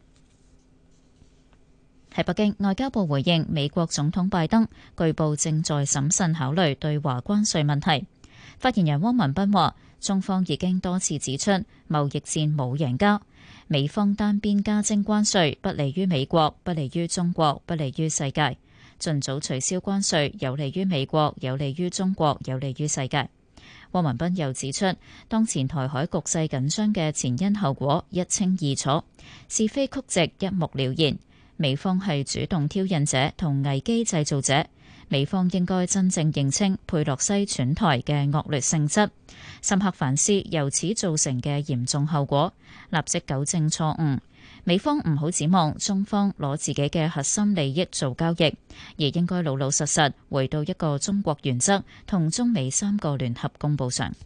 A: 喺北京，外交部回應美國總統拜登據報正在審慎考慮對華關稅問題。發言人汪文斌話，中方已經多次指出，貿易戰冇贏家，美方單邊加徵關稅不利於美國，不利於中國，不利於世界。盡早取消關稅有利於美國，有利於中國，有利於世界。汪文斌又指出，當前台海局勢緊張嘅前因後果一清二楚，是非曲直一目了然。美方係主動挑釁者同危機製造者，美方應該真正認清佩洛西竄台嘅惡劣性質，深刻反思由此造成嘅嚴重後果，立即糾正錯誤。美方唔好指望中方攞自己嘅核心利益做交易，而應該老老實實回到一個中國原則同中美三個聯合公報上。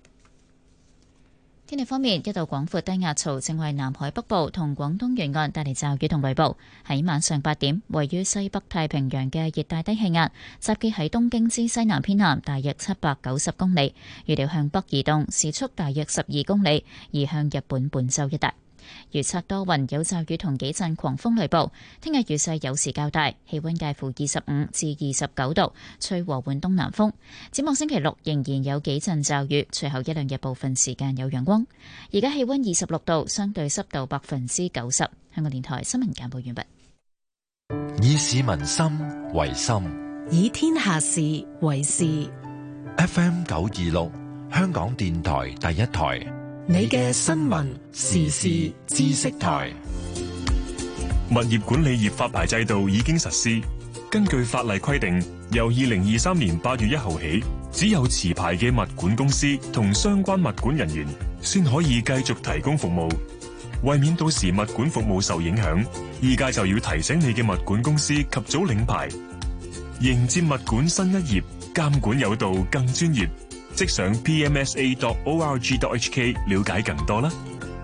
A: 天氣方面，一道廣闊低壓槽正為南海北部同廣東沿岸帶嚟驟雨同雷暴。喺晚上八點，位於西北太平洋嘅熱帶低氣壓集結喺東京之西南偏南大約七百九十公里，預料向北移動，時速大約十二公里，移向日本本州一帶。預測多雲有驟雨同幾陣狂風雷暴，聽日雨勢有時較大，氣溫介乎二十五至二十九度，吹和緩東南風。展望星期六仍然有幾陣驟雨，隨後一兩日部分時間有陽光。而家氣溫二十六度，相對濕度百分之九十。香港電台新聞簡報完畢。
D: 以市民心為心，
B: 以天下事為事。
D: F M 九二六，香港電台第一台。
B: 你嘅新聞時事知識台。
F: 物業管理業發牌制度已經實施。根據法例規定，由二零二三年八月一號起，只有持牌嘅物管公司同相關物管人員先可以繼續提供服務。為免到時物管服務受影響，依家就要提醒你嘅物管公司及早領牌，迎接物管新一頁，監管有道更專業。即上 p m s a dot org dot h k 了解更多啦。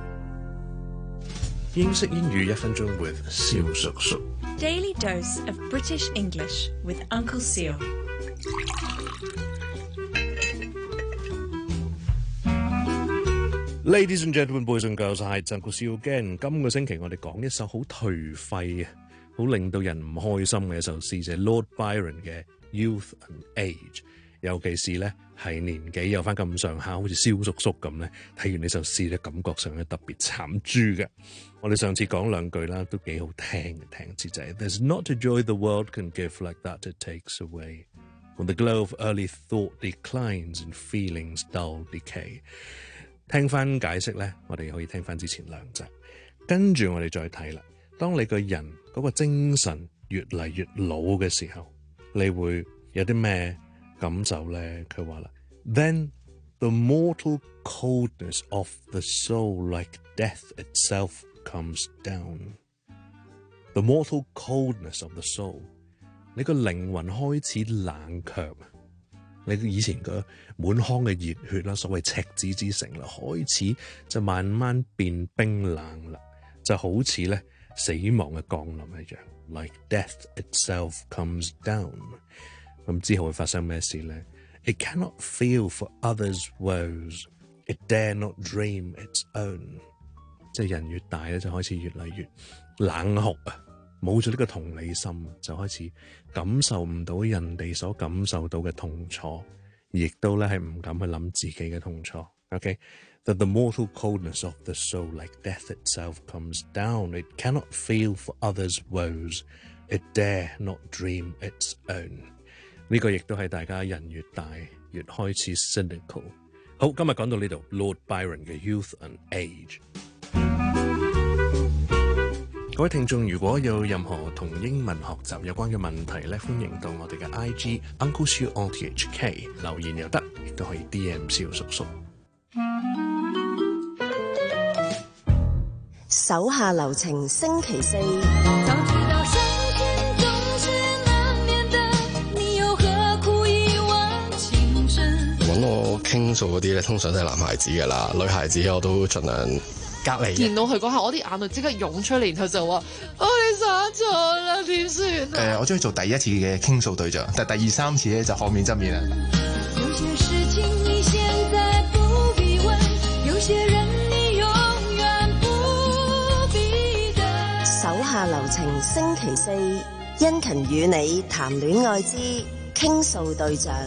U: 英式英語一分鐘 with 蕭叔叔。
B: Daily dose of British English with Uncle Seal。
U: Ladies and gentlemen, boys and girls,係陳國少 again。今個星期我哋講一首好頹廢嘅、好令到人唔開心嘅一首詩，就係 Lord Byron 嘅 Youth and Age。尤其是咧係年紀有翻咁上下，好似蕭叔叔咁咧，睇完呢首詩咧，感覺上咧特別慘豬嘅。我哋上次講兩句啦，都幾好聽嘅，聽字就係 There's not a joy the world can give like that it takes away. When the glow of early thought declines and feelings dull decay。聽翻解釋咧，我哋可以聽翻之前兩集，跟住我哋再睇啦。當你個人嗰個精神越嚟越老嘅時候，你會有啲咩感受咧？佢話啦 Then the mortal coldness of the soul like death itself comes down. The mortal coldness of the soul， 你個靈魂開始冷卻，你以前個滿腔嘅熱血啦，所謂赤子之城啦，開始就慢慢變冰冷啦，就好似咧死亡嘅降臨一樣 ，like death itself comes down。咁之後會發生咩事咧 ？It cannot feel for others' woes, it dare not dream its own。即係人越大咧，就開始越嚟越冷酷啊！冇咗呢個同理心，就開始感受唔到人哋所感受到嘅痛楚，亦都咧係唔敢去諗自己嘅痛楚。OK， that the mortal coldness of the soul, like death itself, comes down. It cannot feel for others' woes. It dare not dream its own。呢個亦都係大家人越大越開始 cynical。好，今日講到呢度 ，Lord Byron 嘅 Youth and Age。各位聽眾，如果有任何同英文學習有關嘅問題咧，歡迎到我哋嘅 I G Uncle Siu O T H K 留言又得，亦都可以 D M 蕭叔叔。
N: 手下留情，星期四。
M: 揾我傾訴嗰啲咧，通常都係男孩子㗎啦，女孩子我都盡量隔離。
C: 見到佢嗰下，我啲眼淚即刻湧出嚟，然後就話：哦，你生錯啦，點算啊？
V: 誒、呃，我中意做第一次嘅傾訴對象，但係第二三次咧就後面側面啦。有些事情你現在不必問，有些人你永遠不必等。手下留情，星期四，殷勤與你談戀愛之傾訴對象。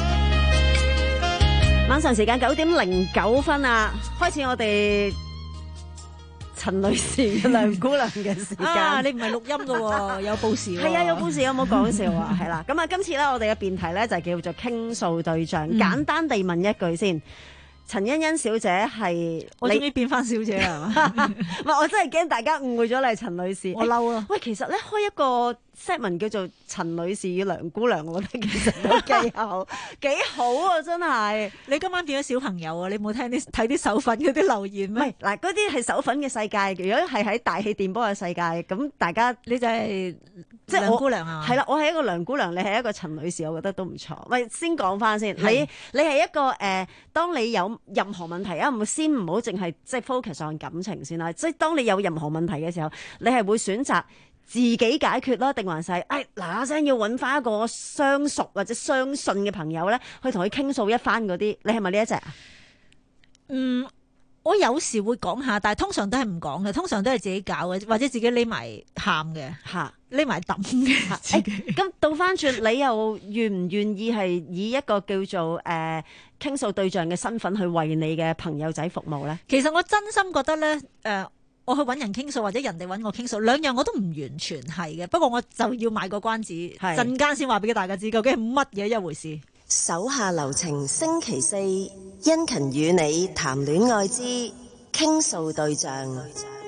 K: 晚上時間九點零九分啊，開始我哋陳女士嘅梁姑娘嘅時間。
T: 啊，你唔係錄音㗎喎，有報時喎。
K: 係啊，有報時，有冇講笑啊？係啦，咁啊，今次咧我哋嘅辯題咧就係叫做傾訴對象。嗯、簡單地問一句先，陳欣欣小姐係
T: 我終於變翻小姐係嘛？
K: 唔係，我真係驚大家誤會咗你係陳女士。
T: 我嬲啊！
K: 喂，其實咧開一個 segment 叫做陳女士與梁姑娘，我覺得其實都幾好，幾好啊！真係。
T: 你今晚變咗小朋友啊！你冇聽啲睇啲手粉嗰啲留言咩？
K: 唔係嗱，嗰啲係手粉嘅世界。如果係喺大氣電波嘅世界，咁大家
T: 你就係即係梁姑娘啊？
K: 係啦，我係一個梁姑娘，你係一個陳女士，我覺得都唔錯。喂，先講翻先，你你係一個誒、呃，當你有任何問題啊，唔先唔好淨係即係 focus on 感情先啦。即係當你有任何問題嘅時候，你係會選擇自己解決啦，定還是係誒嗱嗱聲要揾翻一個相熟或者相信嘅朋友咧，去同佢傾訴一番嗰啲？你係咪呢一隻啊？
T: 嗯，我有時會講下，但係通常都係唔講嘅，通常都係自己搞嘅，或者自己匿埋喊嘅嚇，匿埋揼嘅。誒，咁
K: 倒翻轉，你又願唔願意係以一個叫做誒、呃、傾訴對象嘅身份去為你嘅朋友仔服務咧？
T: 其實我真心覺得咧，誒、呃。我去揾人傾訴或者人哋揾我傾訴，兩樣我都唔完全係嘅。不過我就要賣個關子，陣間先話俾大家知究竟係乜嘢一回事。
N: 手下留情，星期四，殷勤與你談戀愛之傾訴對象。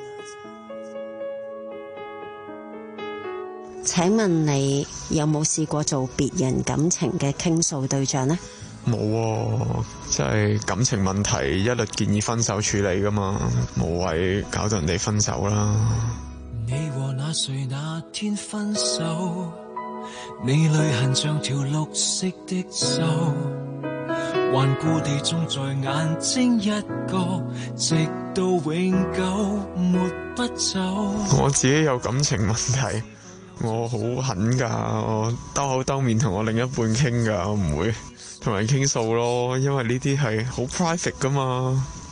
N: 請問你有冇試過做別人感情嘅傾訴對象呢？
W: 冇喎，即係感情問題一律建議分手處理噶嘛，無謂搞到人哋分手啦。
P: 你和那誰那天分手，你淚痕像條綠色的銹，頑固地種在眼睛一個，直到永久抹不走。
W: 我自己有感情問題，我好狠㗎，我兜口兜面同我另一半傾㗎，我唔會同人傾訴咯，因為呢啲係好 private 噶嘛。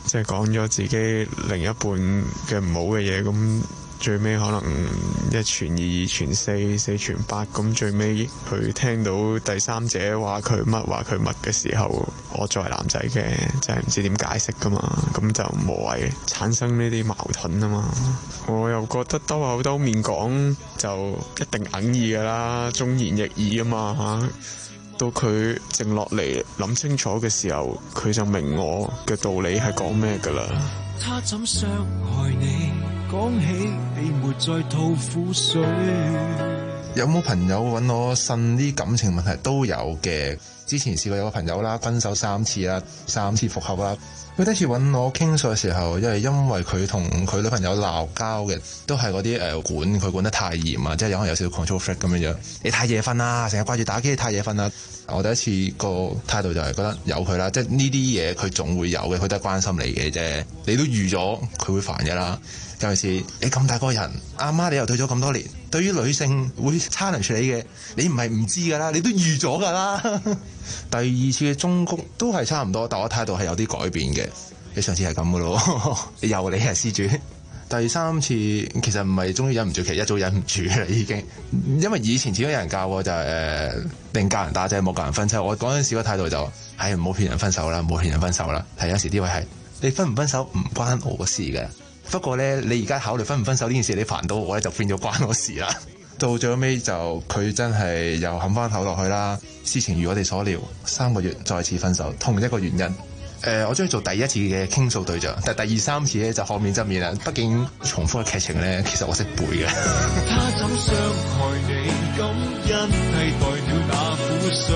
W: 即係講咗自己另一半嘅唔好嘅嘢，咁最尾可能一傳二，二傳四，四傳八，咁最尾佢聽到第三者話佢乜話佢乜嘅時候，我作為男仔嘅真係唔知點解釋噶嘛，咁就無謂產生呢啲矛盾啊嘛。我又覺得兜口兜面講就一定硬意噶啦，忠言逆耳啊嘛嚇。到佢靜落嚟諗清楚嘅時候，佢就明我嘅道理係講咩噶啦。
P: 他怎傷害你？講起你沒再吐苦水。
G: 有冇朋友揾我呻啲感情問題？都有嘅。之前試過有個朋友啦，分手三次啦，三次復合啦。佢第一次揾我傾訴嘅時候，因為因為佢同佢女朋友鬧交嘅，都係嗰啲誒管佢管得太嚴啊，即係有可能有少少 control freak 咁樣樣。你太夜瞓啦，成日掛住打機，太夜瞓啦。我第一次個態度就係覺得由佢啦，即係呢啲嘢佢總會有嘅，佢都係關心你嘅啫。你都預咗佢會煩嘅啦。尤其是你咁大個人，阿媽你又退咗咁多年，對於女性會 challenge 你嘅，你唔係唔知㗎啦，你都預咗㗎啦。第二次嘅中谷都係差唔多，但我態度係有啲改變嘅。你上次係咁嘅咯，又你係施主。第三次其實唔係終於忍唔住，其實一早忍唔住啦已經。因為以前始終有人教我就係、是、誒，寧、呃、教人打仔，冇教人分手。我嗰陣時個態度就係唔好騙人分手啦，唔好騙人分手啦。係有時啲位係你分唔分手唔關我事嘅。不過咧，你而家考慮分唔分手呢件事，你煩到我咧，就變咗關我事啦。到最後尾就佢真係又冚翻頭落去啦。事情如我哋所料，三個月再次分手，同一個原因。誒、呃，我中意做第一次嘅傾訴對象，但係第二三次咧就後面側面啦。畢竟重複嘅劇情咧，其實我識背嘅。
P: 他怎傷害你？感恩替代了那苦水。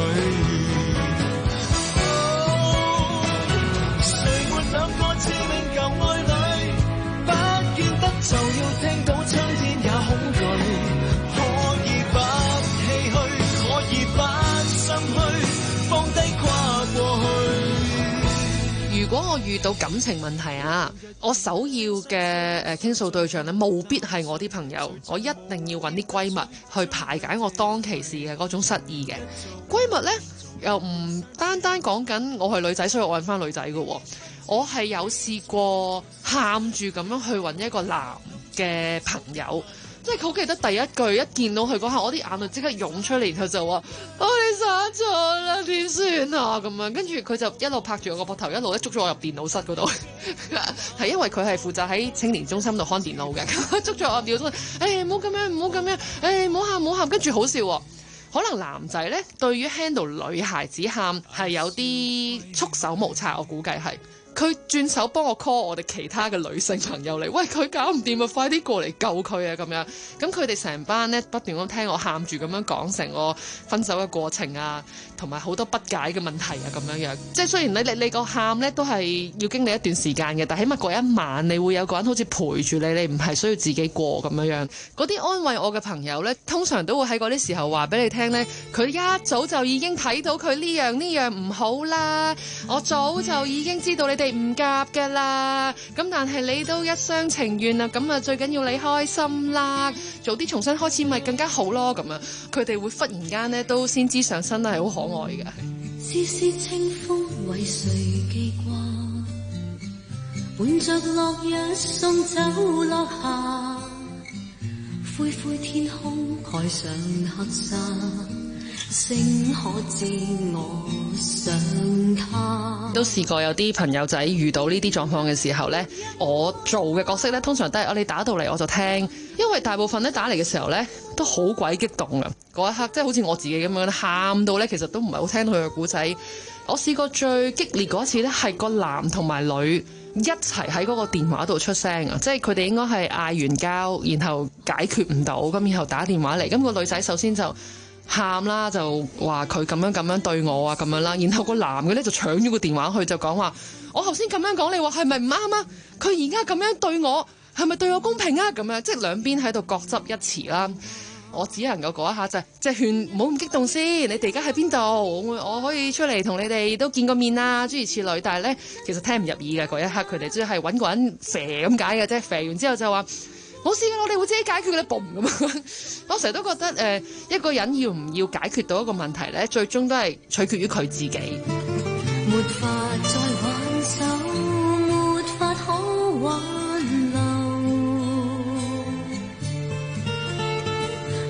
P: 誰沒兩個致命舊愛侶？不見得就要聽到春天也恐懼，可以不唏噓，可以不心虛，放低跨過去。
C: 如果我遇到感情問題啊，我首要嘅誒傾訴對象咧，務必係我啲朋友，我一定要揾啲閨蜜去排解我當其時嘅嗰種失意嘅。閨蜜咧又唔單單講緊我係女仔，所以我揾翻女仔嘅喎。我係有試過喊住咁樣去揾一個男嘅朋友，即係佢好記得第一句，一見到佢嗰下，我啲眼淚即刻湧出嚟，佢就話：哦，你散咗啦，點算啊？咁樣跟住佢就一路拍住我個膊頭，一路咧捉咗我入電腦室嗰度。係因為佢係負責喺青年中心度看電腦嘅，捉咗我入電腦室。誒唔好咁樣，唔好咁樣，誒唔好喊，唔好喊。跟住好笑喎。可能男仔咧對於 handle 女孩子喊係有啲束手無策，我估計係。佢轉手幫我 call 我哋其他嘅女性朋友嚟，喂，佢搞唔掂啊，快啲過嚟救佢啊咁樣。咁佢哋成班咧不斷咁聽我喊住咁樣講成個分手嘅過程啊，同埋好多不解嘅問題啊咁樣樣。即係雖然你你你個喊咧都係要經歷一段時間嘅，但起碼嗰一晚你會有個人好似陪住你，你唔係需要自己過咁樣樣。嗰啲安慰我嘅朋友咧，通常都會喺嗰啲時候話俾你聽咧，佢一早就已經睇到佢呢樣呢樣唔好啦，我早就已經知道你哋唔夾㗎啦，咁但係你都一廂情願啊，咁啊最緊要你開心啦，早啲重新開始咪更加好咯，咁樣佢哋會忽然間咧都先知上身，係好可愛嘅。
L: 絲絲清風為誰記掛，伴着落日送走落霞，灰灰天空海上黑沙，星可知我想他。
C: 都試過有啲朋友仔遇到呢啲狀況嘅時候呢，我做嘅角色呢，通常都係我你打到嚟我就聽，因為大部分咧打嚟嘅時候呢，都好鬼激動嘅嗰一刻，即係好似我自己咁樣喊到呢，其實都唔係好聽到佢嘅故仔。我試過最激烈嗰一次呢，係個男同埋女一齊喺嗰個電話度出聲啊！即係佢哋應該係嗌完交，然後解決唔到，咁然後打電話嚟，咁個女仔首先就喊啦，就話佢咁樣咁樣對我啊咁樣啦，然後個男嘅咧就搶咗個電話去，就講話我頭先咁樣講你話係咪唔啱啊？佢而家咁樣對我係咪對我公平啊？咁樣即係兩邊喺度各執一詞啦。我只能夠嗰一下就即係勸唔好咁激動先，你哋而家喺邊度？我我可以出嚟同你哋都見個面啊，諸如此類。但係咧其實聽唔入耳嘅嗰一刻，佢哋只係揾個人肥咁解嘅啫，肥完之後就話冇事嘅，我哋會自己解決嘅，嘣咁。我成日都覺得誒、呃，一個人要唔要解決到一個問題咧，最終都係取決於佢自己。
L: 沒法再挽手，沒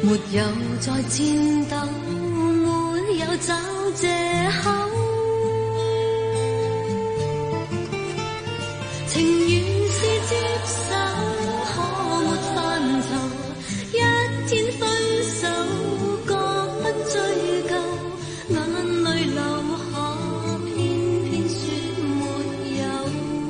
L: 沒有再戰鬥，沒有找藉口，情願是接受，可沒範疇，一天分手，各不追究，眼淚流下，偏偏說沒有。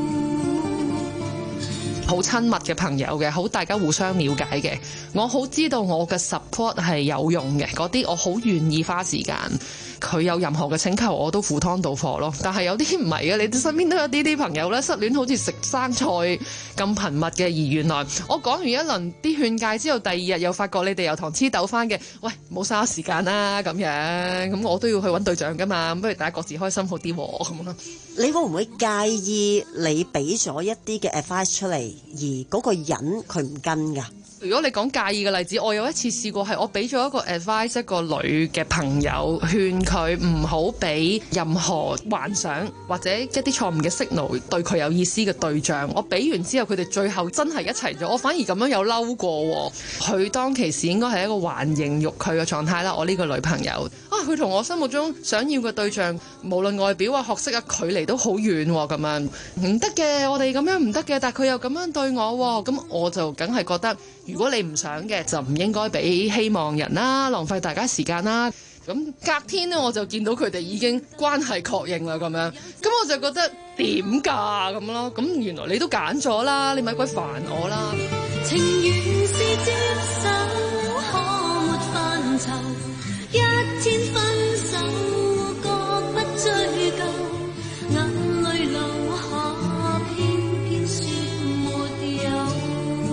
C: 好親密嘅朋友嘅，好大家互相了解嘅，我好知道我嘅 support 係有用嘅，嗰啲我好願意花時間。佢有任何嘅請求，我都赴湯蹈火咯。但係有啲唔係嘅，你身邊都有啲啲朋友咧，失戀好似食生菜咁頻密嘅，而原來我講完一輪啲勸誡之後，第二日又發覺你哋又糖黐豆翻嘅，喂，冇嘥時間啦咁樣，咁我都要去揾對象噶嘛，不如大家各自開心好啲喎咁咯。
K: 你會唔會介意你俾咗一啲嘅 advice 出嚟，而嗰個人佢唔跟㗎？
C: 如果你講介意嘅例子，我有一次試過係我俾咗一個 advice 一個女嘅朋友，勸佢唔好俾任何幻想或者一啲錯誤嘅 signal 對佢有意思嘅對象。我俾完之後，佢哋最後真係一齊咗，我反而咁樣有嬲過。佢當其時應該係一個還形欲拒嘅狀態啦。我呢個女朋友啊，佢同我心目中想要嘅對象，無論外表啊、學識啊，距離都好遠咁樣，唔得嘅，我哋咁樣唔得嘅，但係佢又咁樣對我，咁我就梗係覺得。如果你唔想嘅，就唔應該俾希望人啦，浪費大家時間啦。咁隔天呢，我就見到佢哋已經關係確認啦，咁樣，咁我就覺得點㗎咁咯。咁原來你都揀咗啦，你咪鬼煩我啦。
L: 情願是接受，可沒範疇，一天分手，各不追究，眼淚流下，偏偏說沒有。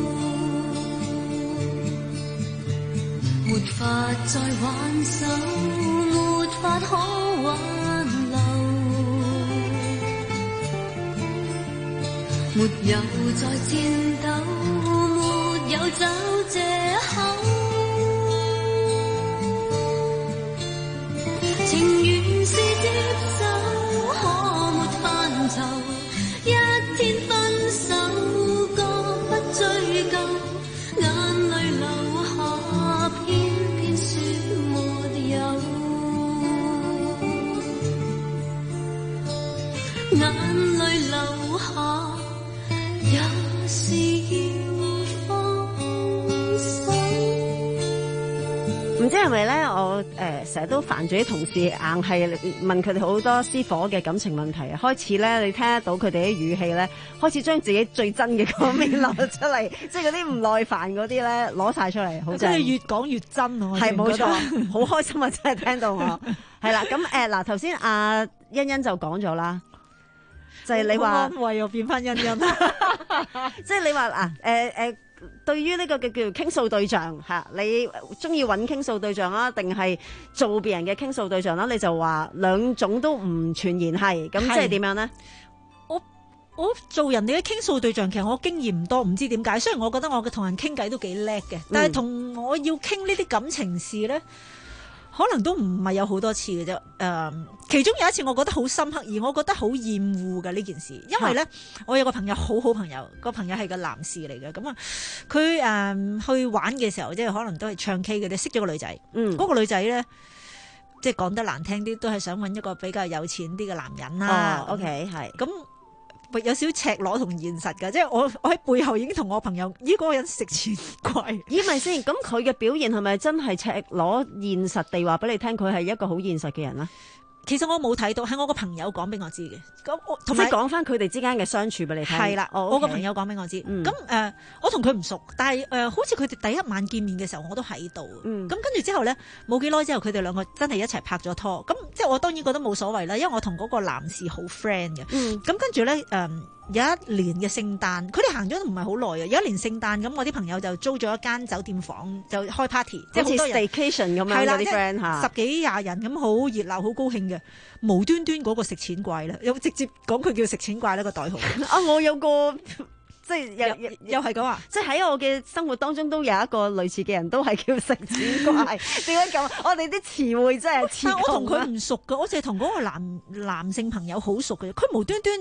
L: 沒法再挽手，沒法可挽留，沒有再戰鬥，沒有找藉口，情願是接受，可沒範疇，一天分手，各不追究，眼淚流下，偏偏說沒有，眼淚流下，也是要放手。
K: 唔知係咪咧？我誒成日都煩住啲同事，硬係問佢哋好多私伙嘅感情問題啊！開始咧，你聽得到佢哋啲語氣咧，開始將自己最真嘅嗰面攞出嚟，即係嗰啲唔耐煩嗰啲咧，攞晒出嚟，好正。
T: 真係越講越真喎！
K: 係冇錯，好開心啊！真係聽到我係啦。咁誒嗱，頭先阿欣欣就講咗啦，就係、是、你話
T: 安慰又變翻欣欣，
K: 即係你話嗱誒誒。對於呢個嘅叫傾訴對象嚇，你中意揾傾訴對象啊，定係做別人嘅傾訴對象啦？你就話兩種都唔全然係，咁即係點樣呢？
T: 我我做人哋嘅傾訴對象，其實我經驗唔多，唔知點解。雖然我覺得我嘅同人傾偈都幾叻嘅，但係同我要傾呢啲感情事呢，可能都唔係有好多次嘅啫。誒、呃，其中有一次我覺得好深刻，而我覺得好厭惡嘅呢件事，因為呢，我有個朋友好好朋友，個朋友係個男士嚟嘅，咁啊，佢誒、呃、去玩嘅時候，即係可能都係唱 K 嘅，識咗個女仔，嗯，嗰個女仔呢，即係講得難聽啲，都係想揾一個比較有錢啲嘅男人啦。
K: 哦，OK，係
T: 咁。有少少赤裸同現實㗎，即係我我喺背後已經同我朋友呢、這個人食錢貴，
K: 咦咪先？咁佢嘅表現係咪真係赤裸現實地話俾你聽？佢係一個好現實嘅人咧？
T: 其實我冇睇到，係我個朋友講俾我知嘅。咁我
K: 同埋講翻佢哋之間嘅相處俾你聽。係啦，
T: 我個朋友講俾我知。咁、嗯、誒、呃，我同佢唔熟，但係誒、呃，好似佢哋第一晚見面嘅時候，我都喺度。咁、嗯、跟住之後咧，冇幾耐之後，佢哋兩個真係一齊拍咗拖。咁即係我當然覺得冇所謂啦，因為我同嗰個男士好 friend 嘅。咁、嗯、跟住咧，誒、呃、有一年嘅聖誕，佢哋行咗唔係好耐啊。有一年聖誕，咁我啲朋友就租咗一間酒店房，就開 party，即係好多人 staycation 咁樣嗰啲 friend 嚇，十幾廿人咁好熱鬧，好高興嘅。無端端嗰個食錢怪啦，有直接講佢叫食錢怪呢個代號
K: 啊！我有個即係又又
T: 又係咁啊！
K: 即係喺我嘅生活當中都有一個類似嘅人，都係叫食錢怪。點解咁？我哋啲詞彙真係似。
T: 但我同佢唔熟噶，我淨係同嗰個男男性朋友好熟嘅，佢無端端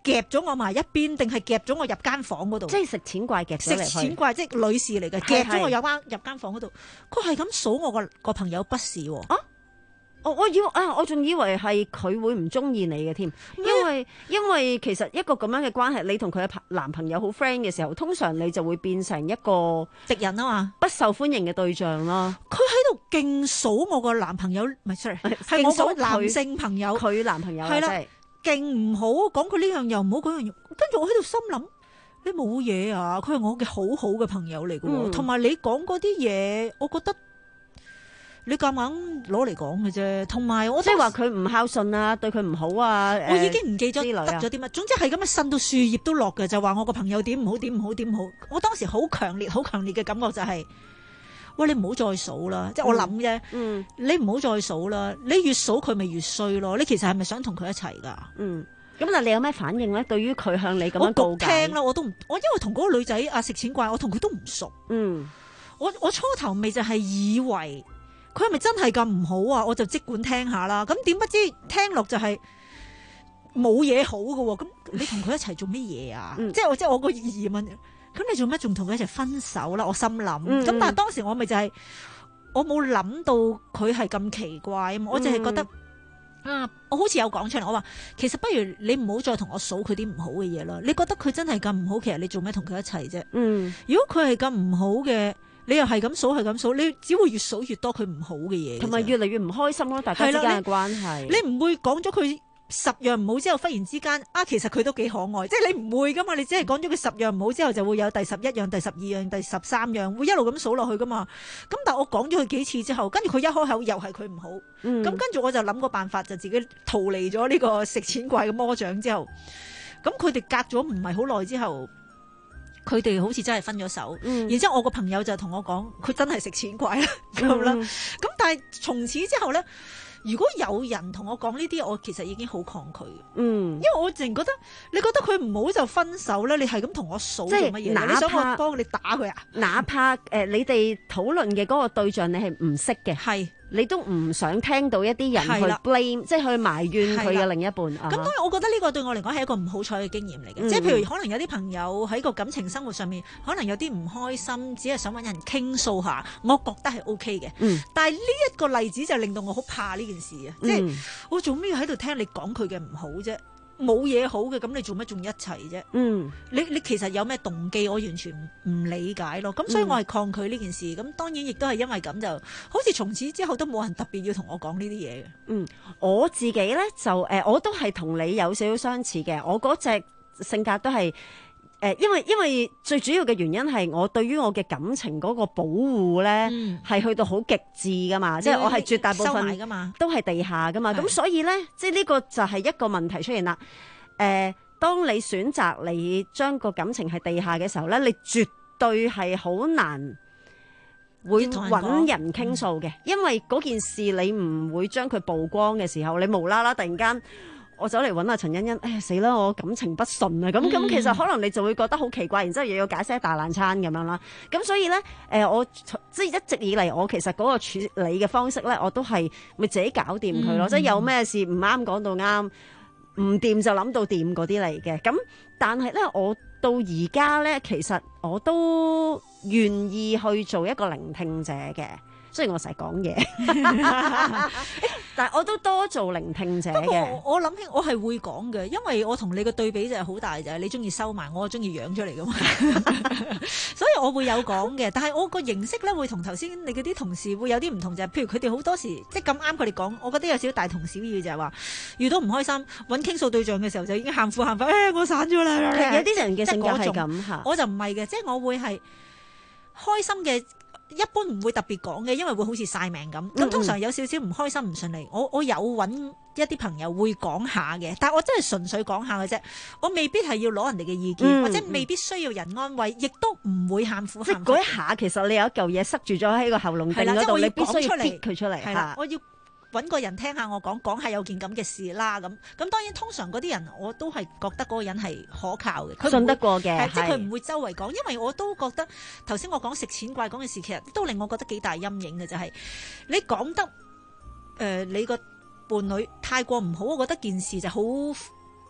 T: 夾咗我埋一邊，定係夾咗我入間房嗰度？
K: 即係食錢怪夾咗嚟去。食
T: 錢怪即係女士嚟嘅，夾咗我入間入間房嗰度。佢係咁數我個個朋友不是喎。
K: 啊，我我以為啊，我仲以為係佢會唔中意你嘅添，因為因為其實一個咁樣嘅關係，你同佢嘅男朋友好 friend 嘅時候，通常你就會變成一個
T: 敵人啊嘛，
K: 不受歡迎嘅對象咯。
T: 佢喺度勁數我個男朋友，唔係 sorry，係我個男性朋友，
K: 佢男朋友
T: 係啦。勁唔好，講佢呢樣又唔好，嗰樣，跟住我喺度心諗，你冇嘢啊！佢係我嘅好好嘅朋友嚟嘅，同埋、嗯、你講嗰啲嘢，我覺得你夾硬攞嚟講嘅啫。同埋我
K: 即係話佢唔孝順啊，對佢唔好啊，
T: 我已經唔記咗
K: 得
T: 咗啲乜。總之係咁樣呻到樹葉都落嘅，就話我個朋友點唔好，點唔好，點唔好。我當時好強烈、好強烈嘅感覺就係、是。喂，你唔好再數啦，即係我諗啫。嗯，你唔好再數啦，你越數佢咪越衰咯。你其實係咪想同佢一齊噶？
K: 嗯，咁但你有咩反應咧？對於佢向你咁樣告解，
T: 我聽啦，我都唔，我因為同嗰個女仔啊食錢怪，我同佢都唔熟。嗯，我我初頭未就係以為佢係咪真係咁唔好啊？我就即管聽下啦。咁點不知聽落就係冇嘢好噶。咁你同佢一齊做乜嘢啊？嗯、即係我即係我個疑問。咁你做乜仲同佢一齊分手啦？我心諗，咁、嗯、但係當時我咪就係、是、我冇諗到佢係咁奇怪啊嘛，我淨係覺得、嗯、啊，我好似有講出嚟，我話其實不如你唔好再同我數佢啲唔好嘅嘢啦。你覺得佢真係咁唔好，其實你做咩同佢一齊啫？嗯，如果佢係咁唔好嘅，你又係咁數係咁數，你只會越數越多佢唔好嘅嘢，同埋越嚟越唔開心咯。大家之間嘅關係，你唔會講咗佢十樣唔好之後，忽然之間啊，其實佢都幾可愛，即係你唔會噶嘛，你只係講咗佢十樣唔好之後，就會有第十一樣、第十二樣、第十三樣，會一路咁數落去噶嘛。咁但係我講咗佢幾次之後，跟住佢一開口又係佢唔好，咁、嗯、跟住我就諗個辦法，就自己逃離咗呢個食錢怪嘅魔掌之後，咁佢哋隔咗唔係好耐之後，佢哋好似真係分咗手。嗯、然之後我個朋友就同我講，佢真係食錢怪啦咁啦。咁、嗯、但係從此之後咧。如果有人同我講呢啲，我其實已經好抗拒。嗯，因為我淨覺得，你覺得佢唔好就分手咧，你係咁同我數做乜嘢？你想我幫你打佢啊？
K: 哪怕誒、呃，你哋討論嘅嗰個對象你係唔識嘅，係你都唔想聽到一啲人去 blame，即係去埋怨佢嘅另一半。咁當然，我覺得呢個對我嚟講係一個唔好彩嘅經驗嚟嘅。即係譬如可能有啲朋友喺個感情生活上面，可能有啲唔開心，只係想揾人傾訴下，我覺得係 OK 嘅。嗯，但係呢一個例子就令到我好怕呢件事啊！嗯、即係我做咩要喺度聽你講佢嘅唔好啫？冇嘢好嘅，咁你做乜仲一齊啫？嗯，你你其實有咩動機？我完全唔唔理解咯。咁所以我係抗拒呢件事。咁、嗯、當然亦都係因為咁，就好似從此之後都冇人特別要同我講呢啲嘢嘅。嗯，我自己咧就誒、呃，我都係同你有少少相似嘅。我嗰隻性格都係。誒，因為因為最主要嘅原因係我對於我嘅感情嗰個保護咧，係、嗯、去到好極致噶嘛，即係我係絕大部分都係地下噶嘛，咁所以咧，即係呢個就係一個問題出現啦。誒、呃，當你選擇你將個感情係地下嘅時候咧，你絕對係好難會揾人傾訴嘅，因為嗰件事你唔會將佢曝光嘅時候，你無啦啦突然間。我走嚟揾阿陳欣欣，哎呀死啦！我感情不順啊，咁咁、嗯、其實可能你就會覺得好奇怪，然之後又要解釋一大爛餐咁樣啦。咁所以咧，誒、呃、我即係一直以嚟，我其實嗰個處理嘅方式咧，我都係咪自己搞掂佢咯？嗯、即係有咩事唔啱講到啱，唔掂就諗到掂嗰啲嚟嘅。咁但係咧，我到而家咧，其實我都願意去做一個聆聽者嘅。雖然我成日講嘢，但係我都多做聆聽者嘅。不過我諗起我係會講嘅，因為我同你嘅對比就係好大，就係你中意收埋，我中意養出嚟噶嘛。所以我會有講嘅，但係我個形式咧會同頭先你嗰啲同事會有啲唔同，就係譬如佢哋好多時即係咁啱佢哋講，我覺得有少少大同小異，就係話遇到唔開心揾傾訴對象嘅時候就已經喊苦喊忽，誒、哎、我散咗啦。有啲人嘅性格係咁嚇，我就唔係嘅，即係我會係開心嘅。一般唔會特別講嘅，因為會好似晒命咁。咁、嗯、通常有少少唔開心唔順利，我我有揾一啲朋友會講下嘅，但係我真係純粹講下嘅啫，我未必係要攞人哋嘅意見，嗯、或者未必需要人安慰，亦都唔會喊苦喊。即係嗰一下，其實你有一嚿嘢塞住咗喺個喉嚨頂嗰度，你必須要擠佢出嚟。係啦，我要揾個人聽下我講，講下有件咁嘅事啦。咁咁當然通常嗰啲人我都係覺得嗰個人係可靠嘅，佢信得過嘅，即係佢唔會周圍講。因為我都覺得頭先我講食錢怪講嘅事，其實都令我覺得幾大陰影嘅，就係、是、你講得誒、呃、你個伴侶太過唔好，我覺得件事就好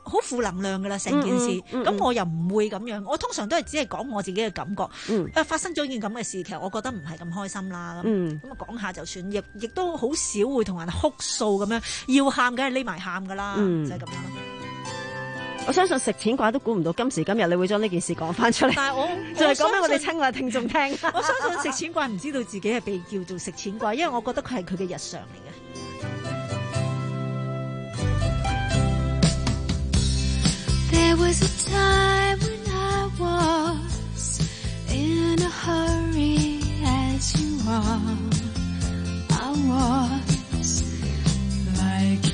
T: 好負能量噶啦成件事。咁、嗯嗯嗯、我又唔會咁樣，我通常都係只係講我自己嘅感覺。嗯、啊，發生咗件咁嘅事，其實我覺得唔係咁開心啦。咁咁啊講下就算，亦亦都好少會同人哭訴咁樣，要喊梗係匿埋喊噶啦，嗯、就係咁樣。
K: 我相信食錢怪都估唔到今時今日你會將呢件事講翻出嚟，
T: 但係我
K: 就係講俾我哋親愛聽眾聽。
T: 我相信食錢怪唔知道自己係被叫做食錢怪，因為我覺得佢係佢嘅日常嚟嘅。
L: There was a time when I was in a hurry as you are. I was like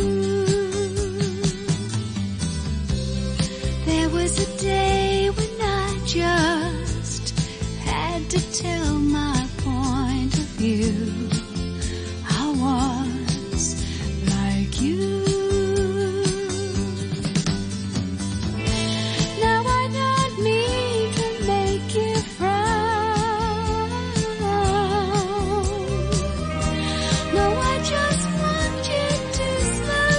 L: you.There was a day when I just had to tell my point of view. I was like you. Now I don't mean to make you frown. No, I just want you to slow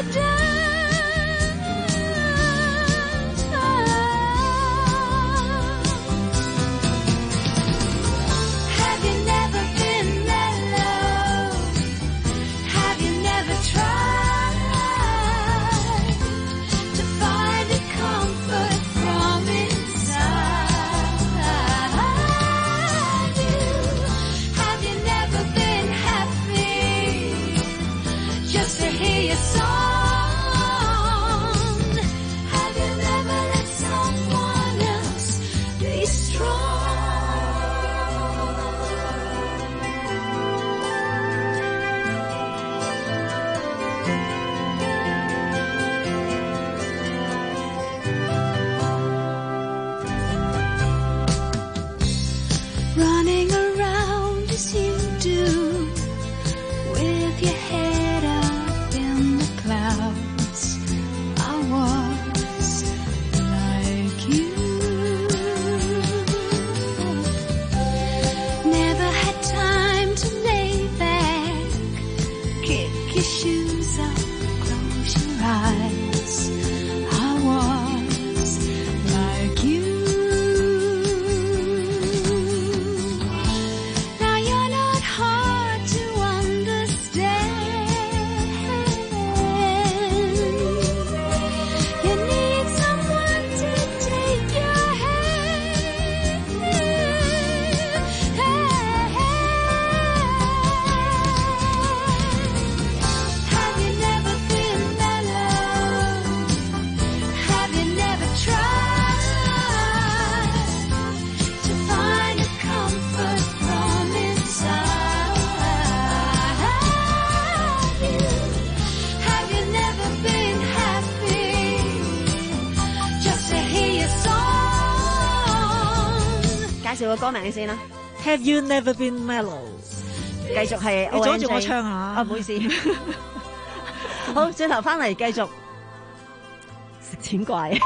L: down.Running around as you do, with your head up in the clouds. I was like you. Never had time to lay back, kick your shoes up, close your eyes. I was like you.介紹個歌名先啦
T: ，Have you never been mellow？
K: 繼續係
T: 你阻住我唱啊！
K: 啊，唔好意思。好，轉頭翻嚟繼續食錢怪。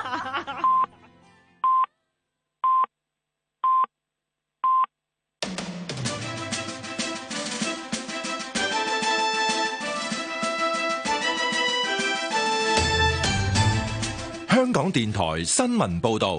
D: 香港電台新聞報導。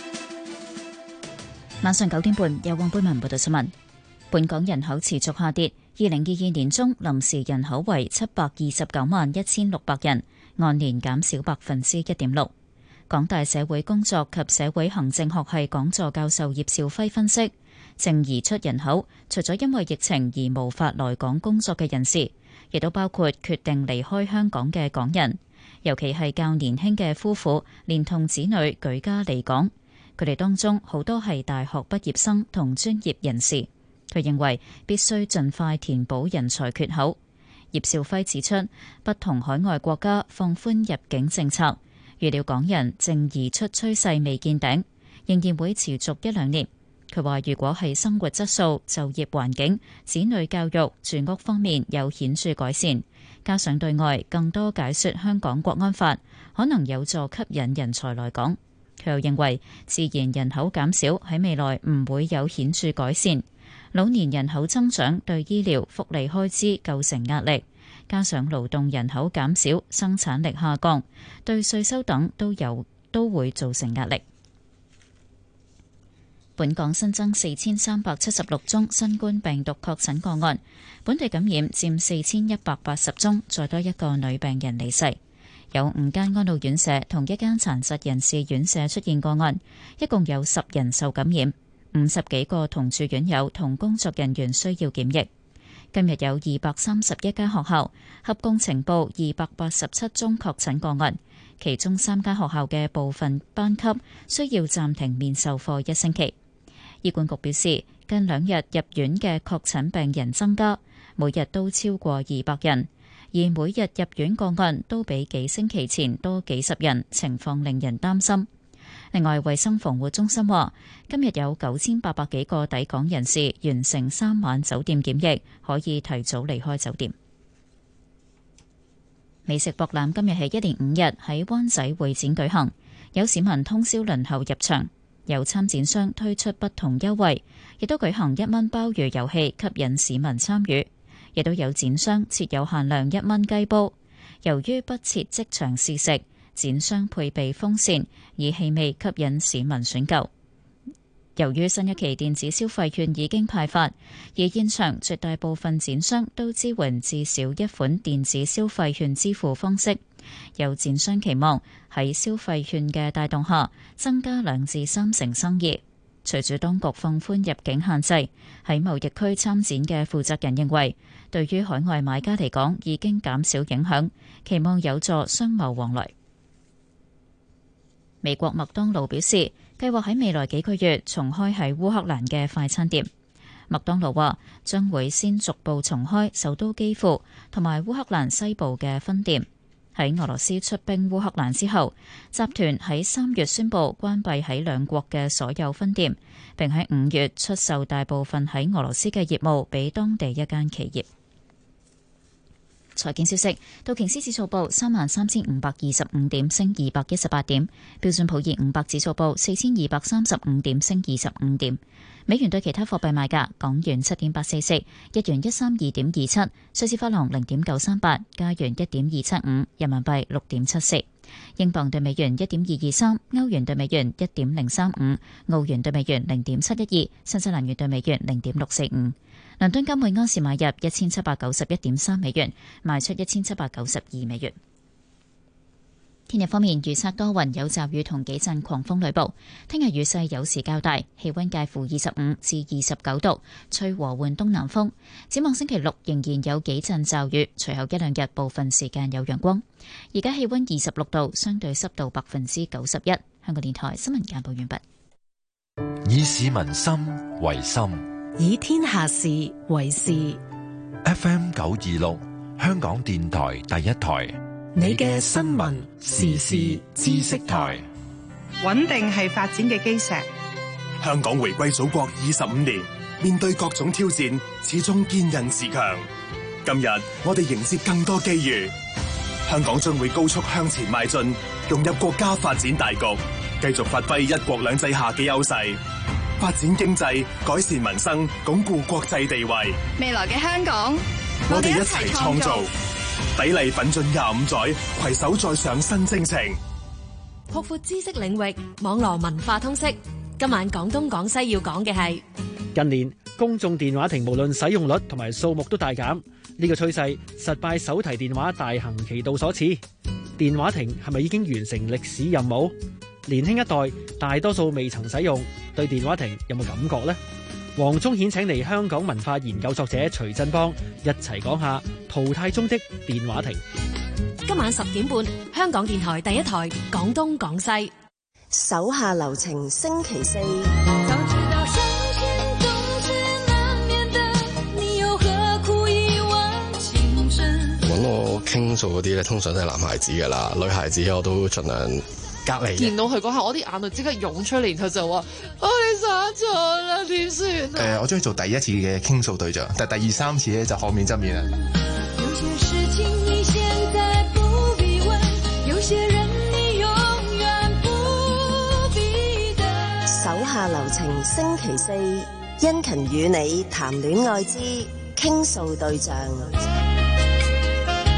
A: 晚上九點半，有黃貝文報道新聞。本港人口持續下跌，二零二二年中臨時人口為七百二十九萬一千六百人，按年減少百分之一點六。港大社會工作及社會行政學系講座教授葉兆輝分析，淨移出人口除咗因為疫情而無法來港工作嘅人士，亦都包括決定離開香港嘅港人，尤其係較年輕嘅夫婦連同子女舉家離港。佢哋當中好多係大學畢業生同專業人士，佢認為必須盡快填補人才缺口。葉兆輝指出，不同海外國家放寬入境政策，預料港人淨移出趨勢未見頂，仍然會持續一兩年。佢話如果係生活質素、就業環境、子女教育、住屋方面有顯著改善，加上對外更多解說香港國安法，可能有助吸引人才來港。佢又認為自然人口減少喺未來唔會有顯著改善，老年人口增長對醫療福利開支構成壓力， 加上勞動人口減少、生產力下降，對稅收等都有都會造成壓力。本港新增四千三百七十六宗新冠病毒確診個案，本地感染佔四千一百八十宗，再多一個女病人離世。有五間安老院舍同一間殘疾人士院舍出現個案，一共有十人受感染，五十幾個同住院友同工作人員需要檢疫。今日有二百三十一間學校合共呈報二百八十七宗確診個案，其中三間學校嘅部分班級需要暫停面授課一星期。醫管局表示，近兩日入院嘅確診病人增加，每日都超過二百人，而每日入院個案都比幾星期前多幾十人，情況令人擔心。另外，衛生防護中心話，今日有九千八百幾個抵港人士完成三晚酒店檢疫，可以提早離開酒店。美食博覽今日係一連五日喺灣仔會展舉行，有市民通宵輪候入場。有參展商推出不同優惠，亦都舉行一蚊鮑魚遊戲吸引市民參與，亦都有展商設有限量一蚊雞煲。由於不設即場試食，展商配備風扇，以氣味吸引市民選購。由於新一期電子消費券已經派發，而現場絕大部分展商都支援至少一款電子消費券支付方式。有展商期望喺消費券嘅帶動下，增加兩至三成生意。隨住當局放寬入境限制，喺貿易區參展嘅負責人認為，對於海外買家嚟講已經減少影響，期望有助商貿往來。美國麥當勞表示，計劃喺未來幾個月重開喺烏克蘭嘅快餐店。麥當勞話將會先逐步重開首都基輔同埋烏克蘭西部嘅分店。喺俄羅斯出兵烏克蘭之後，集團喺三月宣布關閉喺兩國嘅所有分店，並喺五月出售大部分喺俄羅斯嘅業務俾當地一間企業。財經消息，道瓊斯指數報三萬三千五百二十五點，升二百一十八點；標準普爾五百指數報四千二百三十五點，升二十五點。美元對其他貨幣賣價：港元七點八四四，日元一三二點二七，瑞士法郎零點九三八，加元一點二七五，人民幣六點七四，英鎊對美元一點二二三，歐元對美元一點零三五，澳元對美元零點七一二，新西蘭元對美元零點六四五。倫敦金每安士買入一千七百九十一點三美元，賣出一千七百九十二美元。天氣方面，預測多雲有驟雨同幾陣狂風雷暴。聽日雨勢有時較大，氣溫介乎二十五至二十九度，吹和緩東南風。展望星期六仍然有幾陣驟雨，隨後一兩日部分時間有陽光。而家氣溫二十六度，相對濕度百分之九十一。香港電台新聞簡報完畢。
D: 以市民心為心，
E: 以天下事為事。
D: F M 九二六，香港電台第一台。
E: 你嘅新聞時事知識台，
I: 穩定係發展嘅基石。
J: 香港回歸祖國二十五年，面對各種挑戰，始終堅韌自強。今日我哋迎接更多機遇，香港將會高速向前邁進，融入國家發展大局，繼續發揮一國兩制下嘅優勢，發展經濟，改善民生，鞏固國際地位。
I: 未來嘅香港，
J: 我哋一齊創造。砥礪奮進廿五載，攜手再上新征程。
O: 擴闊知識領域，網絡文化通識。今晚廣東廣西要講嘅係
X: 近年公眾電話亭無論使用率同埋數目都大減，呢個趨勢實拜手提電話大行其道所賜。電話亭係咪已經完成歷史任務？年輕一代大多數未曾使用，對電話亭有冇感覺呢？黃宗顯請嚟香港文化研究作者徐振邦一齊講下淘汰中的電話亭。
O: 今晚十點半，香港電台第一台廣東廣西。
N: 手下留情，星期四。
M: 搵我傾訴嗰啲咧，通常都係男孩子噶啦，女孩子我都盡量隔離。
C: 見到佢嗰下，我啲眼淚即刻湧出嚟，然後就話：哦，你生咗啦，點算啊？
G: 誒、呃，我中意做第一次嘅傾訴對象，但係第二三次咧就後面側面啦。
L: 有些事情你現在不必問，有些人你永遠不必等。
N: 手下留情，星期四，殷勤與你談戀愛之傾訴對象。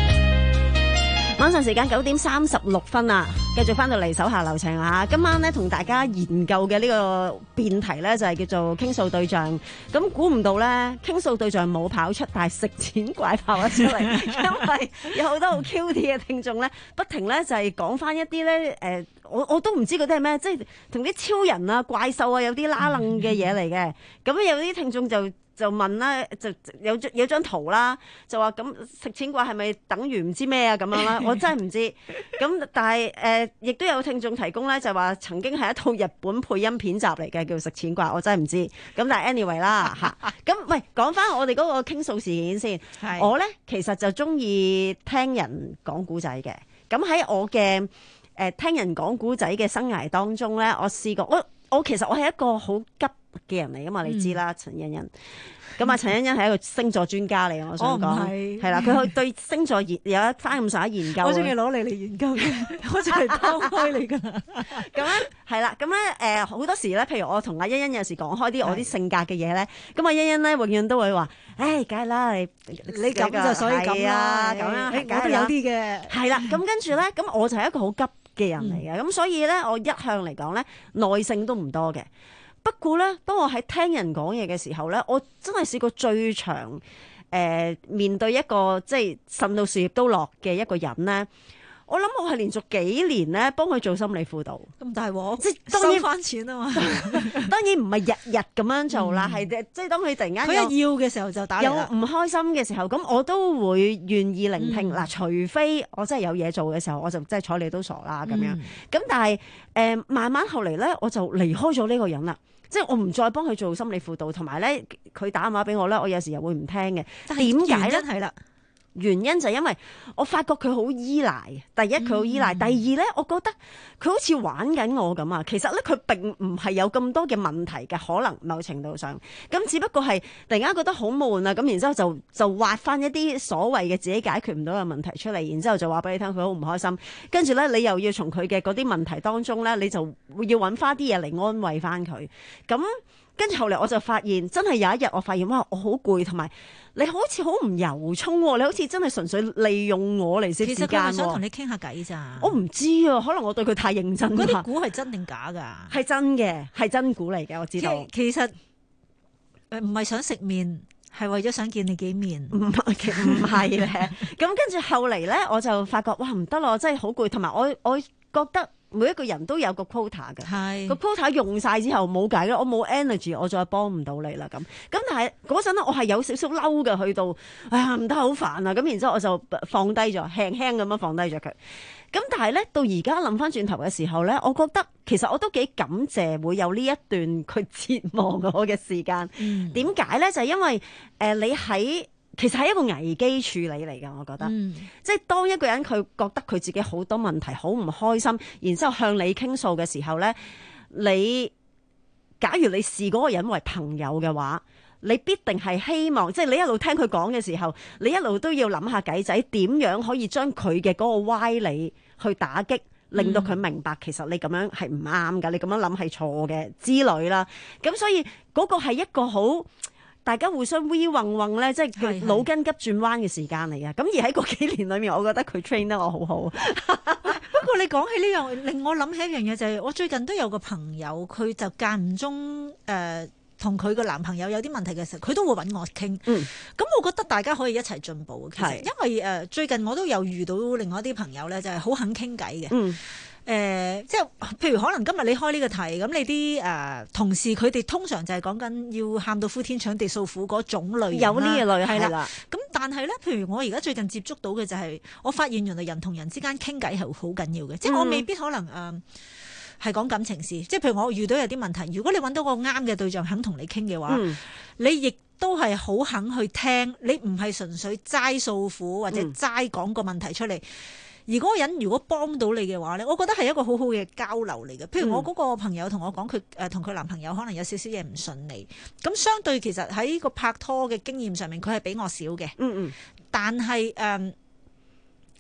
K: 晚上時間九點三十六分啊，繼續翻到嚟手下留情啊！今晚咧同大家研究嘅呢個辯題咧就係叫做傾訴對象。咁估唔到咧，傾訴對象冇跑出，但係食錢怪跑咗出嚟，因為有好多好 cute 嘅聽眾咧，不停咧就係講翻一啲咧誒，我我都唔知嗰啲係咩，即係同啲超人啊、怪獸啊有啲拉楞嘅嘢嚟嘅。咁、嗯、有啲聽眾就。就問啦，就有張有張圖啦，就話咁食錢怪係咪等於唔知咩啊咁樣啦？我真係唔知。咁但係誒，亦、呃、都有聽眾提供咧，就話曾經係一套日本配音片集嚟嘅，叫食錢怪。我真係唔知。咁但係 anyway 啦嚇。咁喂，講翻我哋嗰個傾訴事件先。我咧其實就中意聽人講古仔嘅。咁喺我嘅誒、呃、聽人講古仔嘅生涯當中咧，我試過我我其實我係一個好急嘅人嚟噶嘛，你知啦，陳欣欣。咁啊，陳欣欣係一個星座專家嚟，我想講係啦，佢去對星座研有一番咁上下研究。
T: 我中意攞你嚟研究嘅，我就係拋開你噶啦。
K: 咁咧係啦，咁咧誒好多時咧，譬如我同阿欣欣有時講開啲我啲性格嘅嘢咧，咁阿欣欣咧永遠都會話：，誒，梗係啦，你
T: 你咁就所以咁啦，咁樣我都有啲嘅。
K: 係啦，咁跟住咧，咁我就係一個好急嘅人嚟嘅，咁、嗯、所以咧，我一向嚟講咧，耐性都唔多嘅。不過咧，當我喺聽人講嘢嘅時候咧，我真係試過最長誒、呃、面對一個即係呻到樹葉都落嘅一個人咧。我諗我係連續幾年咧幫佢做心理輔導，
T: 咁大鑊，
K: 即係當然
T: 收翻錢啊嘛。
K: 當然唔係日日咁樣做啦，係、嗯、即係當佢突然間
T: 佢一要嘅時候就打嚟啦，
K: 有唔開心嘅時候，咁我都會願意聆聽。嗱、嗯，除非我真係有嘢做嘅時候，我就真係睬你都傻啦咁樣。咁、嗯、但係誒、呃，慢慢後嚟咧，我就離開咗呢個人啦。即係我唔再幫佢做心理輔導，同埋咧佢打電話俾我咧，我有時又會唔聽嘅。點解咧？係啦。原因就係因為我發覺佢好依賴，第一佢好依賴，嗯、第二咧，我覺得佢好似玩緊我咁啊。其實咧，佢並唔係有咁多嘅問題嘅，可能某程度上，咁只不過係突然間覺得好悶啊，咁然之後就就挖翻一啲所謂嘅自己解決唔到嘅問題出嚟，然之後就話俾你聽佢好唔開心，跟住咧你又要從佢嘅嗰啲問題當中咧，你就要揾翻啲嘢嚟安慰翻佢，咁。跟住後嚟我就發現，真係有一日我發現，哇！我好攰，同埋你好似好唔由衷，你好似真係純粹利用我嚟食時間。
T: 其實佢係想同你傾下偈咋。
K: 我唔知啊，可能我對佢太認真。
T: 嗰啲股係真定假㗎？係
K: 真嘅，係真股嚟嘅，我知道。
T: 其實誒唔係想食麵，係為咗想見你幾面。
K: 唔係唔係咧。咁跟住後嚟咧，我就發覺哇唔得咯，我真係好攰，同埋我我覺得。每一個人都有個 quota 嘅，個 quota 用晒之後冇計啦，我冇 energy，我再幫唔到你啦咁。咁但係嗰陣咧，我係有少少嬲嘅，去到哎呀唔得好煩啊！咁然之後我就放低咗，輕輕咁樣放低咗佢。咁但係咧，到而家諗翻轉頭嘅時候咧，我覺得其實我都幾感謝會有呢一段佢折磨我嘅時間。點解咧？就係因為誒、呃、你喺。其實係一個危機處理嚟㗎，我覺得，嗯、即係當一個人佢覺得佢自己好多問題，好唔開心，然之後向你傾訴嘅時候咧，你假如你視嗰個人為朋友嘅話，你必定係希望，即係你一路聽佢講嘅時候，你一路都要諗下計仔，點樣可以將佢嘅嗰個歪理去打擊，令到佢明白其實你咁樣係唔啱㗎，你咁樣諗係錯嘅之類啦。咁所以嗰個係一個好。大家互相 we 混混咧，即係腦筋急轉彎嘅時間嚟嘅。咁而喺嗰幾年裏面，我覺得佢 train 得我好好。
T: 不過你講起呢樣，令我諗起一樣嘢就係、是，我最近都有個朋友，佢就間唔中誒同佢個男朋友有啲問題嘅時候，佢都會揾我傾。嗯，咁我覺得大家可以一齊進步。其實因為誒、呃、最近我都有遇到另外一啲朋友咧，就係、是、好肯傾偈嘅。嗯。誒、呃，即係譬如可能今日你開呢個題，咁你啲誒、呃、同事佢哋通常就係講緊要喊到呼天搶地訴苦嗰種類型啦，
K: 有呢個類係啦。
T: 咁但係咧，譬如我而家最近接觸到嘅就係、是，我發現原來人同人之間傾偈係好緊要嘅，嗯、即係我未必可能誒係講感情事，即係譬如我遇到有啲問題，如果你揾到個啱嘅對象肯同你傾嘅話，嗯、你亦都係好肯去聽，你唔係純粹齋訴苦或者齋講個問題出嚟。嗯而嗰個人如果幫到你嘅話咧，我覺得係一個好好嘅交流嚟嘅。譬如我嗰個朋友同我講，佢誒同佢男朋友可能有少少嘢唔順利，咁相對其實喺個拍拖嘅經驗上面，佢係比我少嘅。嗯嗯。但係誒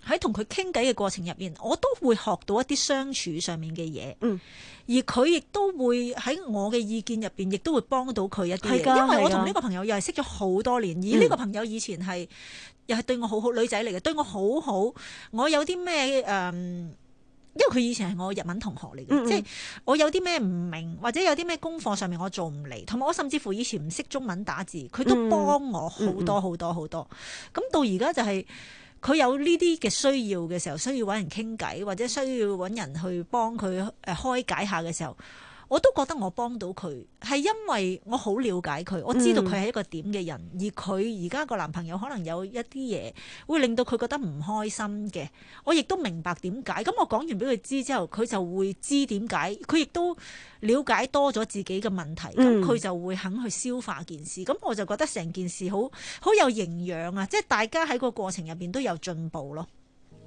T: 喺同佢傾偈嘅過程入面，我都會學到一啲相處上面嘅嘢。
K: 嗯，
T: 而佢亦都會喺我嘅意見入邊，亦都會幫到佢一啲嘢。
K: 係㗎，
T: 因為我同呢個朋友又係識咗好多年，而呢個朋友以前係、嗯、又係對我好好，女仔嚟嘅，對我好好。我有啲咩誒？因為佢以前係我日文同學嚟嘅，嗯嗯，即係我有啲咩唔明，或者有啲咩功課上面我做唔嚟，同埋我甚至乎以前唔識中文打字，佢都幫我好多好多好多。咁、嗯嗯、到而家就係、是。佢有呢啲嘅需要嘅時候，需要揾人傾偈，或者需要揾人去幫佢誒開解下嘅時候，我都覺得我幫到佢，係因為我好了解佢，我知道佢係一個點嘅人，嗯、而佢而家個男朋友可能有一啲嘢會令到佢覺得唔開心嘅，我亦都明白點解。咁我講完俾佢知之後，佢就會知點解，佢亦都了解多咗自己嘅問題，咁佢、嗯、就會肯去消化件事。咁我就覺得成件事好好有營養啊！即係大家喺個過程入邊都有進步咯。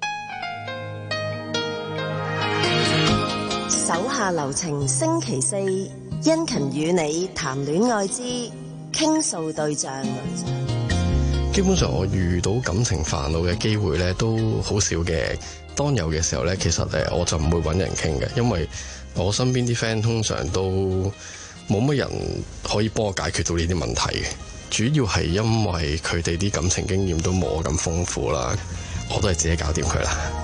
N: 手下留情，星期四，殷勤與你談戀愛之傾訴對象。
M: 基本上我遇到感情煩惱嘅機會咧都好少嘅，當有嘅時候咧，其實誒我就唔會揾人傾嘅，因為我身邊啲 friend 通常都冇乜人可以幫我解決到呢啲問題嘅，主要係因為佢哋啲感情經驗都冇我咁豐富啦，我都係自己搞掂佢啦。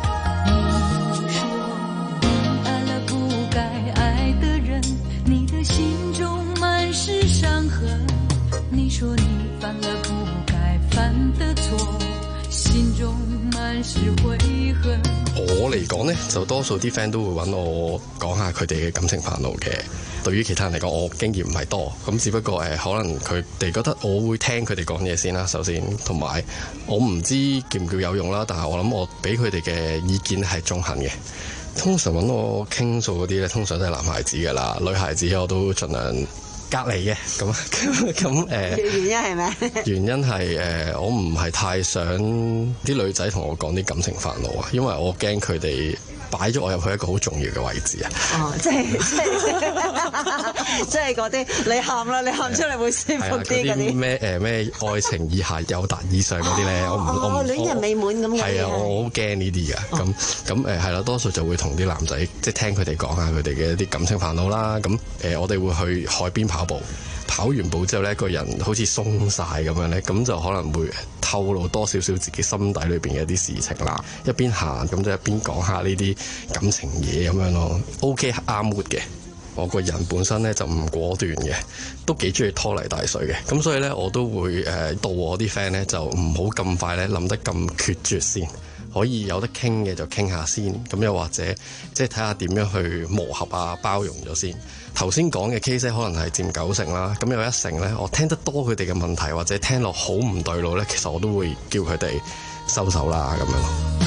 L: 你說你犯了不該犯的錯，心中滿是悔恨。
M: 我嚟講呢，就多數啲 friend 都會揾我講下佢哋嘅感情煩惱嘅。對於其他人嚟講，我經驗唔係多，咁只不過誒，可能佢哋覺得我會聽佢哋講嘢先啦。首先，同埋我唔知叫唔叫有用啦，但係我諗我俾佢哋嘅意見係中肯嘅。通常揾我傾訴嗰啲咧，通常都係男孩子㗎啦，女孩子我都盡量隔離嘅，咁咁誒。原因係咩？原因係誒、呃，我唔係太想啲女仔同我講啲感情煩惱啊，因為我驚佢哋擺咗我入去一個好重要嘅位置啊！哦，即係即係即係嗰啲你喊啦，你喊出嚟會舒服啲嗰啲咩誒咩愛情以下友達以上嗰啲咧，我唔我唔戀人未滿咁嘅。係啊，我好驚呢啲噶。咁咁誒係啦，多數就會同啲男仔即係聽佢哋講下佢哋嘅一啲感情煩惱啦。咁誒、呃，我哋會去海邊跑步。跑完步之後咧，個人好似鬆晒咁樣咧，咁就可能會透露多少少自己心底裏邊嘅一啲事情啦。一邊行咁就一邊講下呢啲感情嘢咁樣咯。OK 啱 mood 嘅，我個人本身咧就唔果斷嘅，都幾中意拖泥帶水嘅。咁所以咧，我都會誒導我啲 friend 咧就唔好咁快咧諗得咁決絕先，可以有得傾嘅就傾下先。咁又或者即係睇下點樣去磨合啊，包容咗先。頭先講嘅 case 可能係佔九成啦，咁有一成咧，我聽得多佢哋嘅問題或者聽落好唔對路咧，其實我都會叫佢哋收手啦咁樣咯。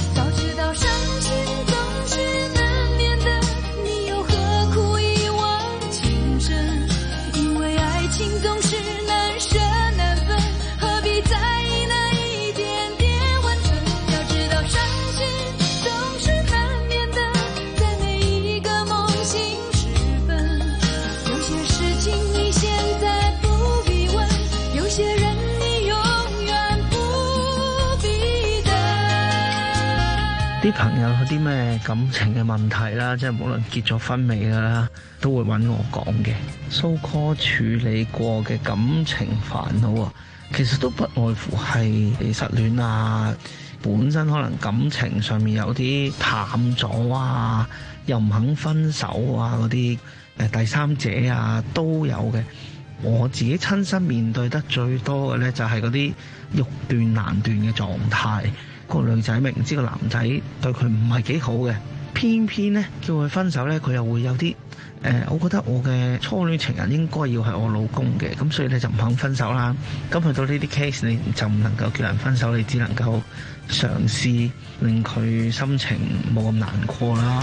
H: 啲朋友有啲咩感情嘅問題啦，即係無論結咗婚未啦，都會揾我講嘅。So call 處理過嘅感情煩惱啊，其實都不外乎係失戀啊，本身可能感情上面有啲淡咗啊，又唔肯分手啊，嗰啲誒第三者啊都有嘅。我自己親身面對得最多嘅呢，就係嗰啲欲斷難斷嘅狀態。個女仔明知個男仔對佢唔係幾好嘅，偏偏咧叫佢分手咧，佢又會有啲誒、呃，我覺得我嘅初戀情人應該要係我老公嘅，咁所以你就唔肯分手啦。咁去到呢啲 case，你就唔能夠叫人分手，你只能夠嘗試令佢心情冇咁難過啦。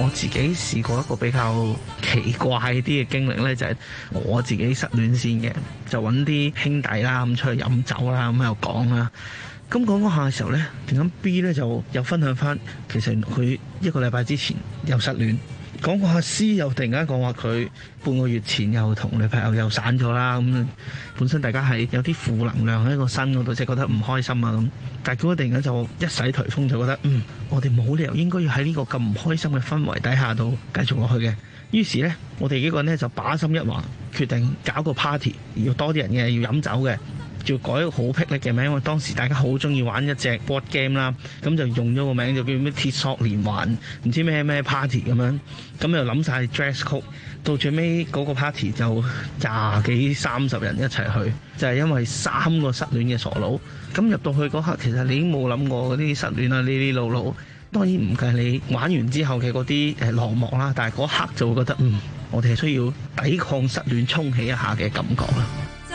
H: 自己試過一個比較奇怪啲嘅經歷咧，就係我自己失戀先嘅，就揾啲兄弟啦咁出去飲酒啦，咁喺度講啦。咁講講下嘅時候咧，突然間 B 咧就又分享翻，其實佢一個禮拜之前又失戀。講過下 C 又突然間講話佢半個月前又同女朋友又散咗啦，咁本身大家係有啲負能量喺個身嗰度，即係覺得唔開心啊咁。但係佢突然間就一洗頹風，就覺得嗯，我哋冇理由應該要喺呢個咁唔開心嘅氛圍底下度繼續落去嘅。於是呢，我哋幾個人呢就把心一橫，決定搞個 party，要多啲人嘅，要飲酒嘅。就改一個好霹靂嘅名，因為當時大家好中意玩一隻 board game 啦，咁就用咗個名就叫咩鐵索連環，唔知咩咩 party 咁樣，咁又諗晒 dress code， 到最尾嗰個 party 就廿幾三十人一齊去，就係、是、因為三個失戀嘅傻佬，咁入到去嗰刻，其實你已經冇諗過嗰啲失戀啊呢啲路路，當然唔計你玩完之後嘅嗰啲誒落寞啦，但係嗰刻就會覺得嗯，我哋係需要抵抗失戀衝起一下嘅感覺啦。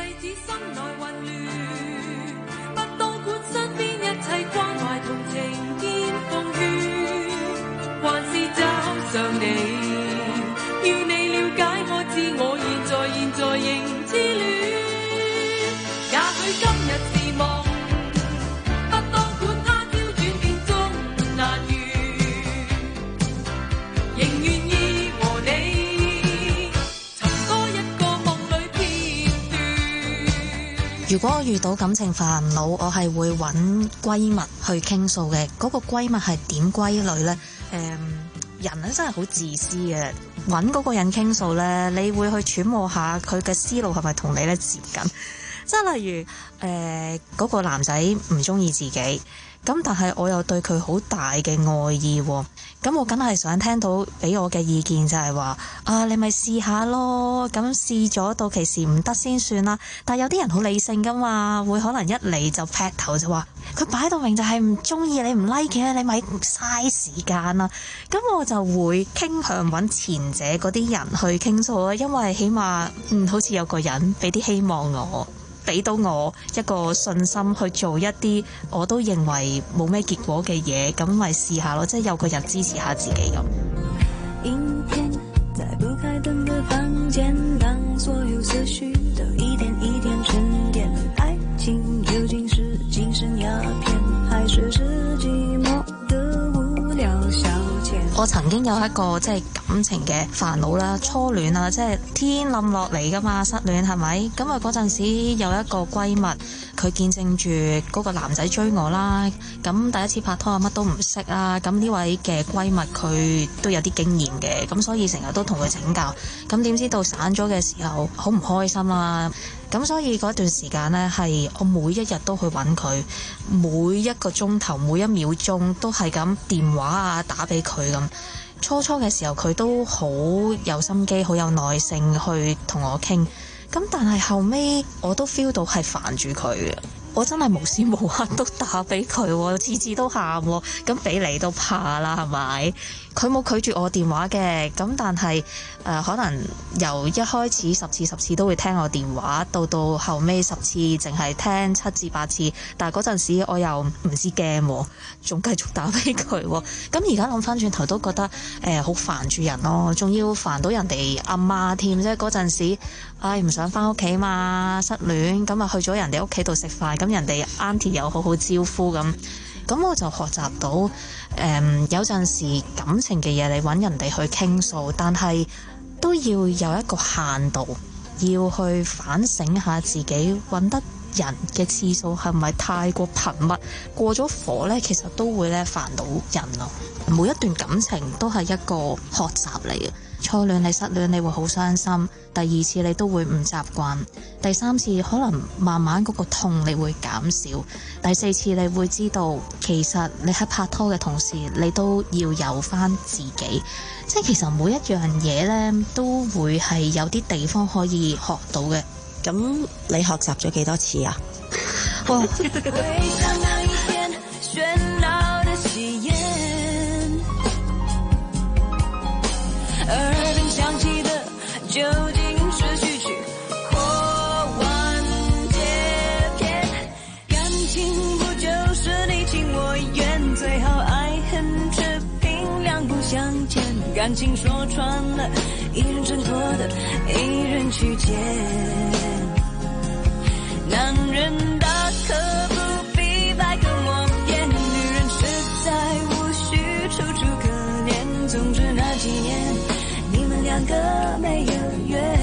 F: 如果我遇到感情煩惱，我係會揾閨蜜去傾訴嘅。嗰、那個閨蜜係點歸類呢？誒、嗯，人咧真係好自私嘅，揾嗰個人傾訴呢，你會去揣摩下佢嘅思路係咪同你咧接近。即係例如誒，嗰、呃那個男仔唔中意自己，咁但係我又對佢好大嘅愛意喎，咁我梗係想聽到俾我嘅意見就係話啊，你咪試下咯，咁試咗到其時唔得先算啦。但係有啲人好理性噶嘛，會可能一嚟就劈頭就話佢擺到明就係唔中意你，唔 like 嘅，你咪嘥時間啦。咁我就會傾向揾前者嗰啲人去傾訴啦，因為起碼嗯好似有個人俾啲希望我。俾到我一個信心去做一啲我都認為冇咩結果嘅嘢，咁咪試下咯，即係有個人支持下自己咁。
L: 陰天在不開燈的房間，當所有思緒都一點一點沉澱，愛情究竟是精神鴉片，還是是寂寞的無聊消遣？
F: 我曾經有一個即係感情嘅煩惱啦，初戀啊，即係天冧落嚟噶嘛，失戀係咪？咁啊嗰陣時有一個閨蜜，佢見證住嗰個男仔追我啦，咁第一次拍拖啊乜都唔識啦，咁呢位嘅閨蜜佢都有啲經驗嘅，咁所以成日都同佢請教，咁點知到散咗嘅時候好唔開心啦，咁所以嗰段時間呢，係我每一日都去揾佢，每一個鐘頭每一秒鐘都係咁電話啊打俾佢咁。初初嘅時候佢都好有心機，好有耐性去同我傾，咁但係後尾我都 feel 到係煩住佢嘅，我真係無時無刻都打俾佢，次次都喊，咁俾你都怕啦係咪？佢冇拒絕我電話嘅，咁但係誒、呃、可能由一開始十次十次都會聽我電話，到到後尾十次淨係聽七至八次，但係嗰陣時我又唔知驚，仲繼續打俾佢，咁而家諗翻轉頭都覺得誒好煩住人咯，仲要煩到人哋阿媽添，即係嗰陣時，唉唔想翻屋企嘛，失戀咁啊去咗人哋屋企度食飯，咁人哋 auntie 又好好招呼咁。咁我就學習到，誒、嗯、有陣時感情嘅嘢你揾人哋去傾訴，但係都要有一個限度，要去反省下自己揾得人嘅次數係咪太過頻密，過咗火呢，其實都會咧煩到人咯。每一段感情都係一個學習嚟嘅。初戀你失戀你會好傷心，第二次你都會唔習慣，第三次可能慢慢嗰個痛你會減少，第四次你會知道其實你喺拍拖嘅同時你都要有返自己，即係其實每一樣嘢呢都會係有啲地方可以學到嘅。
N: 咁你學習咗幾多次啊？
F: 哇
L: 耳邊響起的究竟是序曲或完結篇？感情不就是你情我願，最好愛恨持平，兩不相欠。 感情说穿了，一人挣脱的，一人去捡。男人大可不必百口莫辩，女人实在无需楚楚可怜。总之那几年，你们两个没有缘。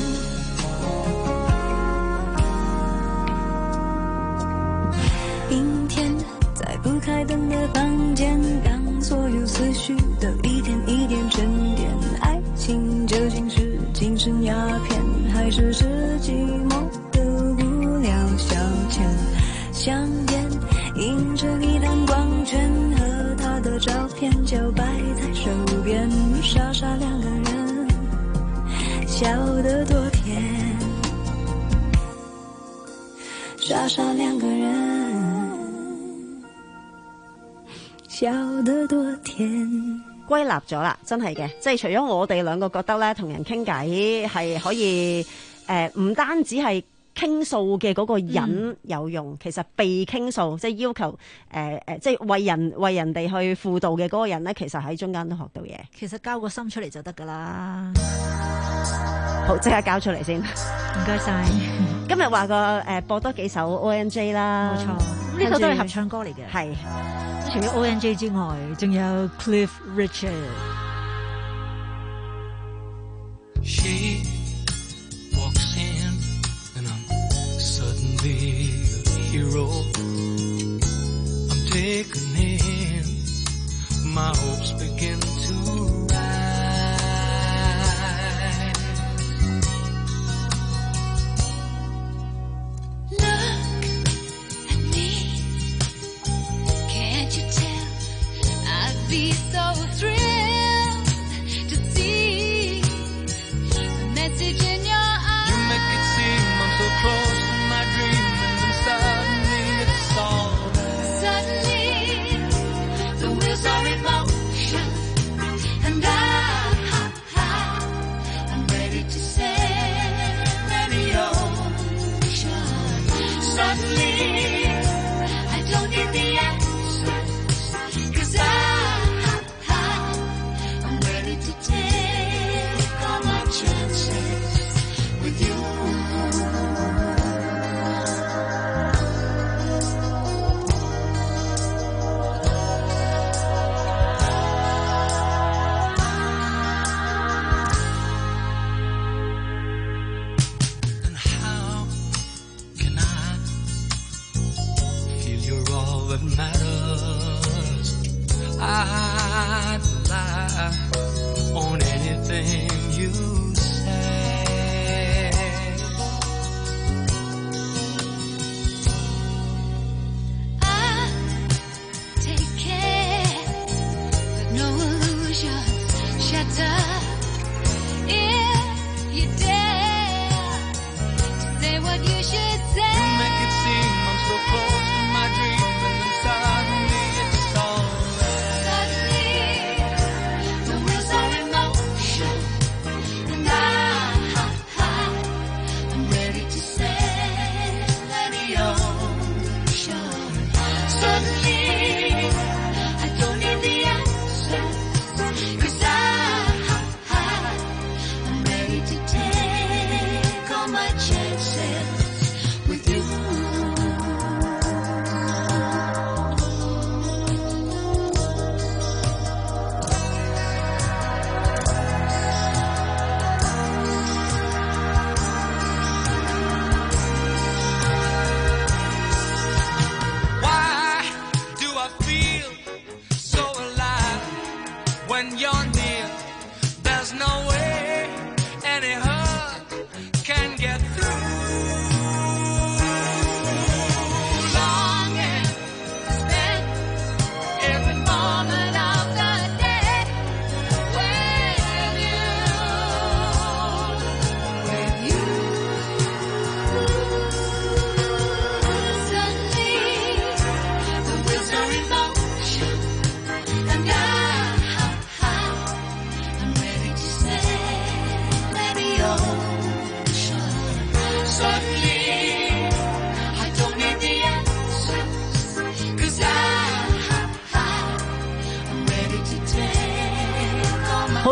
L: 阴天，在不开灯的房间，让所有思绪都一点一点沉淀。爱情究竟是精神鸦片，还是是寂寞的无聊消遣？香烟映着你蓝光圈和他的照片，就摆在手边，傻傻两个人，笑得多甜。傻傻兩個人，笑得多甜。
K: 歸納咗啦，真係嘅，即係除咗我哋兩個覺得咧，同人傾偈係可以誒，唔、呃、單止係傾訴嘅嗰個人有用，嗯、其實被傾訴，即係要求誒誒、呃，即係為人為人哋去輔導嘅嗰個人咧，其實喺中間都學到嘢。
T: 其實交個心出嚟就得噶啦。
K: 好，即刻交出嚟先。
T: 唔該晒。
K: 今日話個誒播多幾首 O N J 啦，
T: 冇錯，呢首都係合唱歌嚟嘅。
K: 係，
T: 除咗 O N J 之外，仲有 Cliff Richard。
P: She walks in and I'm suddenly a hero. I'm taken in, my hopes begin to rise.
L: Be so thrilled to see the message in your eyes.
P: You make it seem I'm so close to my dream, and then suddenly it's all there.
L: Suddenly the wheels are in motion, and I, I I'm ready to sail any ocean. Suddenly I don't need the answers, 'cause I
P: matters. I'd rely on anything you say.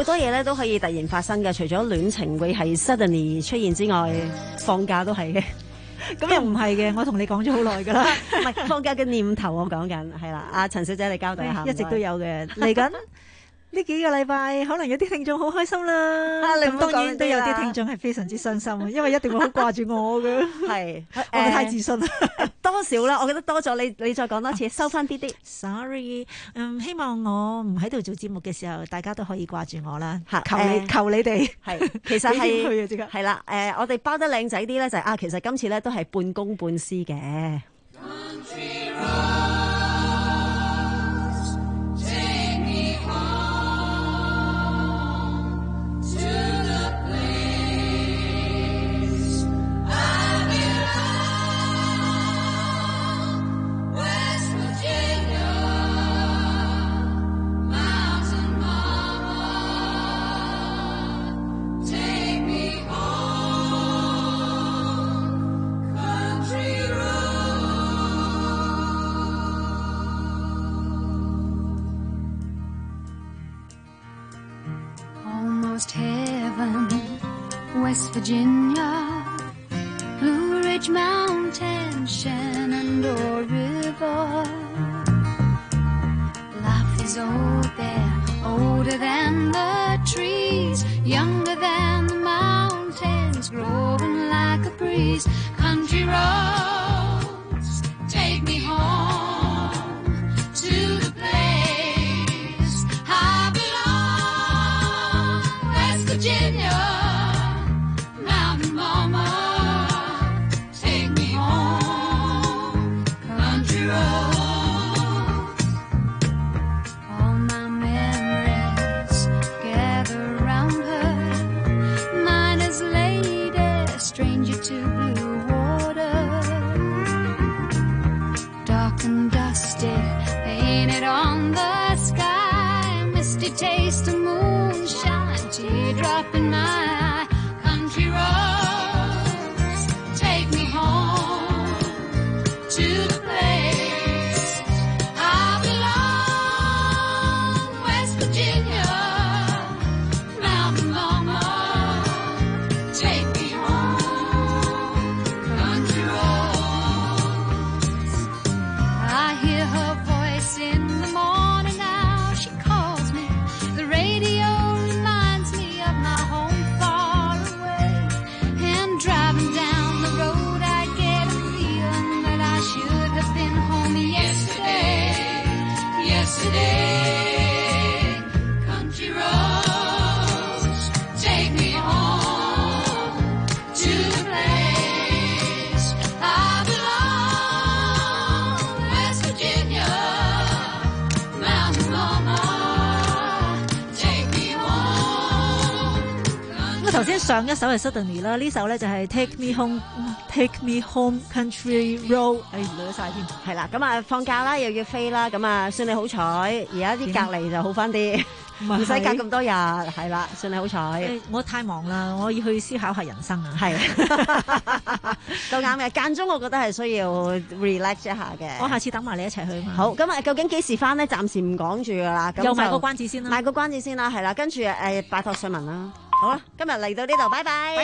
K: 多嘢咧都可以突然發生嘅，除咗戀情會係 suddenly 出現之外，放假都係嘅。
T: 咁又唔係嘅，我同你講咗好耐㗎啦。
K: 唔係放假嘅念頭，我講緊係啦。阿陳小姐，你交代一下。
T: 一直都有嘅，嚟緊呢幾個禮拜，可能有啲聽眾好開心啦。
K: 啊，你唔好講呢啲啦。
T: 當然都有啲聽眾係非常之傷心，因為一定會好掛住我嘅。
K: 係，
T: 我咪太自信啦。
K: 多少啦？我覺得多咗，你你再講多次，收翻啲啲。
T: Sorry，嗯，希望我唔喺度做節目嘅時候，大家都可以掛住我啦。
K: 嚇，
T: 求你求你哋。
K: 係，其實係
T: 係
K: 係啦。誒，我哋包得靚仔啲咧，就係啊，其實今次咧都係半公半私嘅。
L: Heaven, West Virginia, Blue Ridge Mountain, Shenandoah River. Life is old there, older than the trees, younger than the mountains, growing like a breeze. Country roads, take me home to the place I belong. West Virginia, Mountain Mama, take me home. Country roads, all my memories gather around her. Miner's lady, stranger to blue water, dark and dusty, painted on the sky. Misty taste of moonshine, teardrop in my eye. Country roads, take me home to the place I belong. West Virginia, Mountain Mama, take me home. Country roads, I hear her voice in the morning now. She calls me, the radio reminds me of my home far away. And driving down the road I get a feeling that I should have been home yesterday. Yesterday, country roads, take me home to the place I belong. West Virginia, Mountain Mama, take me home.
T: 咁啊，頭先上一首係 Suddenly 啦，呢首咧就係 Take Me Home Take Me Home Country Road， 哎，捋晒添。
K: 係啦，咁啊放假啦，又要飛啦，咁啊算你好彩，而家啲隔離就好翻啲，唔使隔咁多日，係啦，算你好彩。
T: 誒我太忙啦，我要去思考下人生啊。
K: 係，都啱嘅。間中我覺得係需要 relax 一下嘅。
T: 我下次等埋你一齊去嘛。
K: 好，咁啊究竟幾時翻呢？暫時唔講住噶啦。咁
T: 又賣個關子先啦。
K: 賣個關子先啦，係啦，跟住誒拜託瑞文啦。好啦，今日嚟到呢度，拜拜。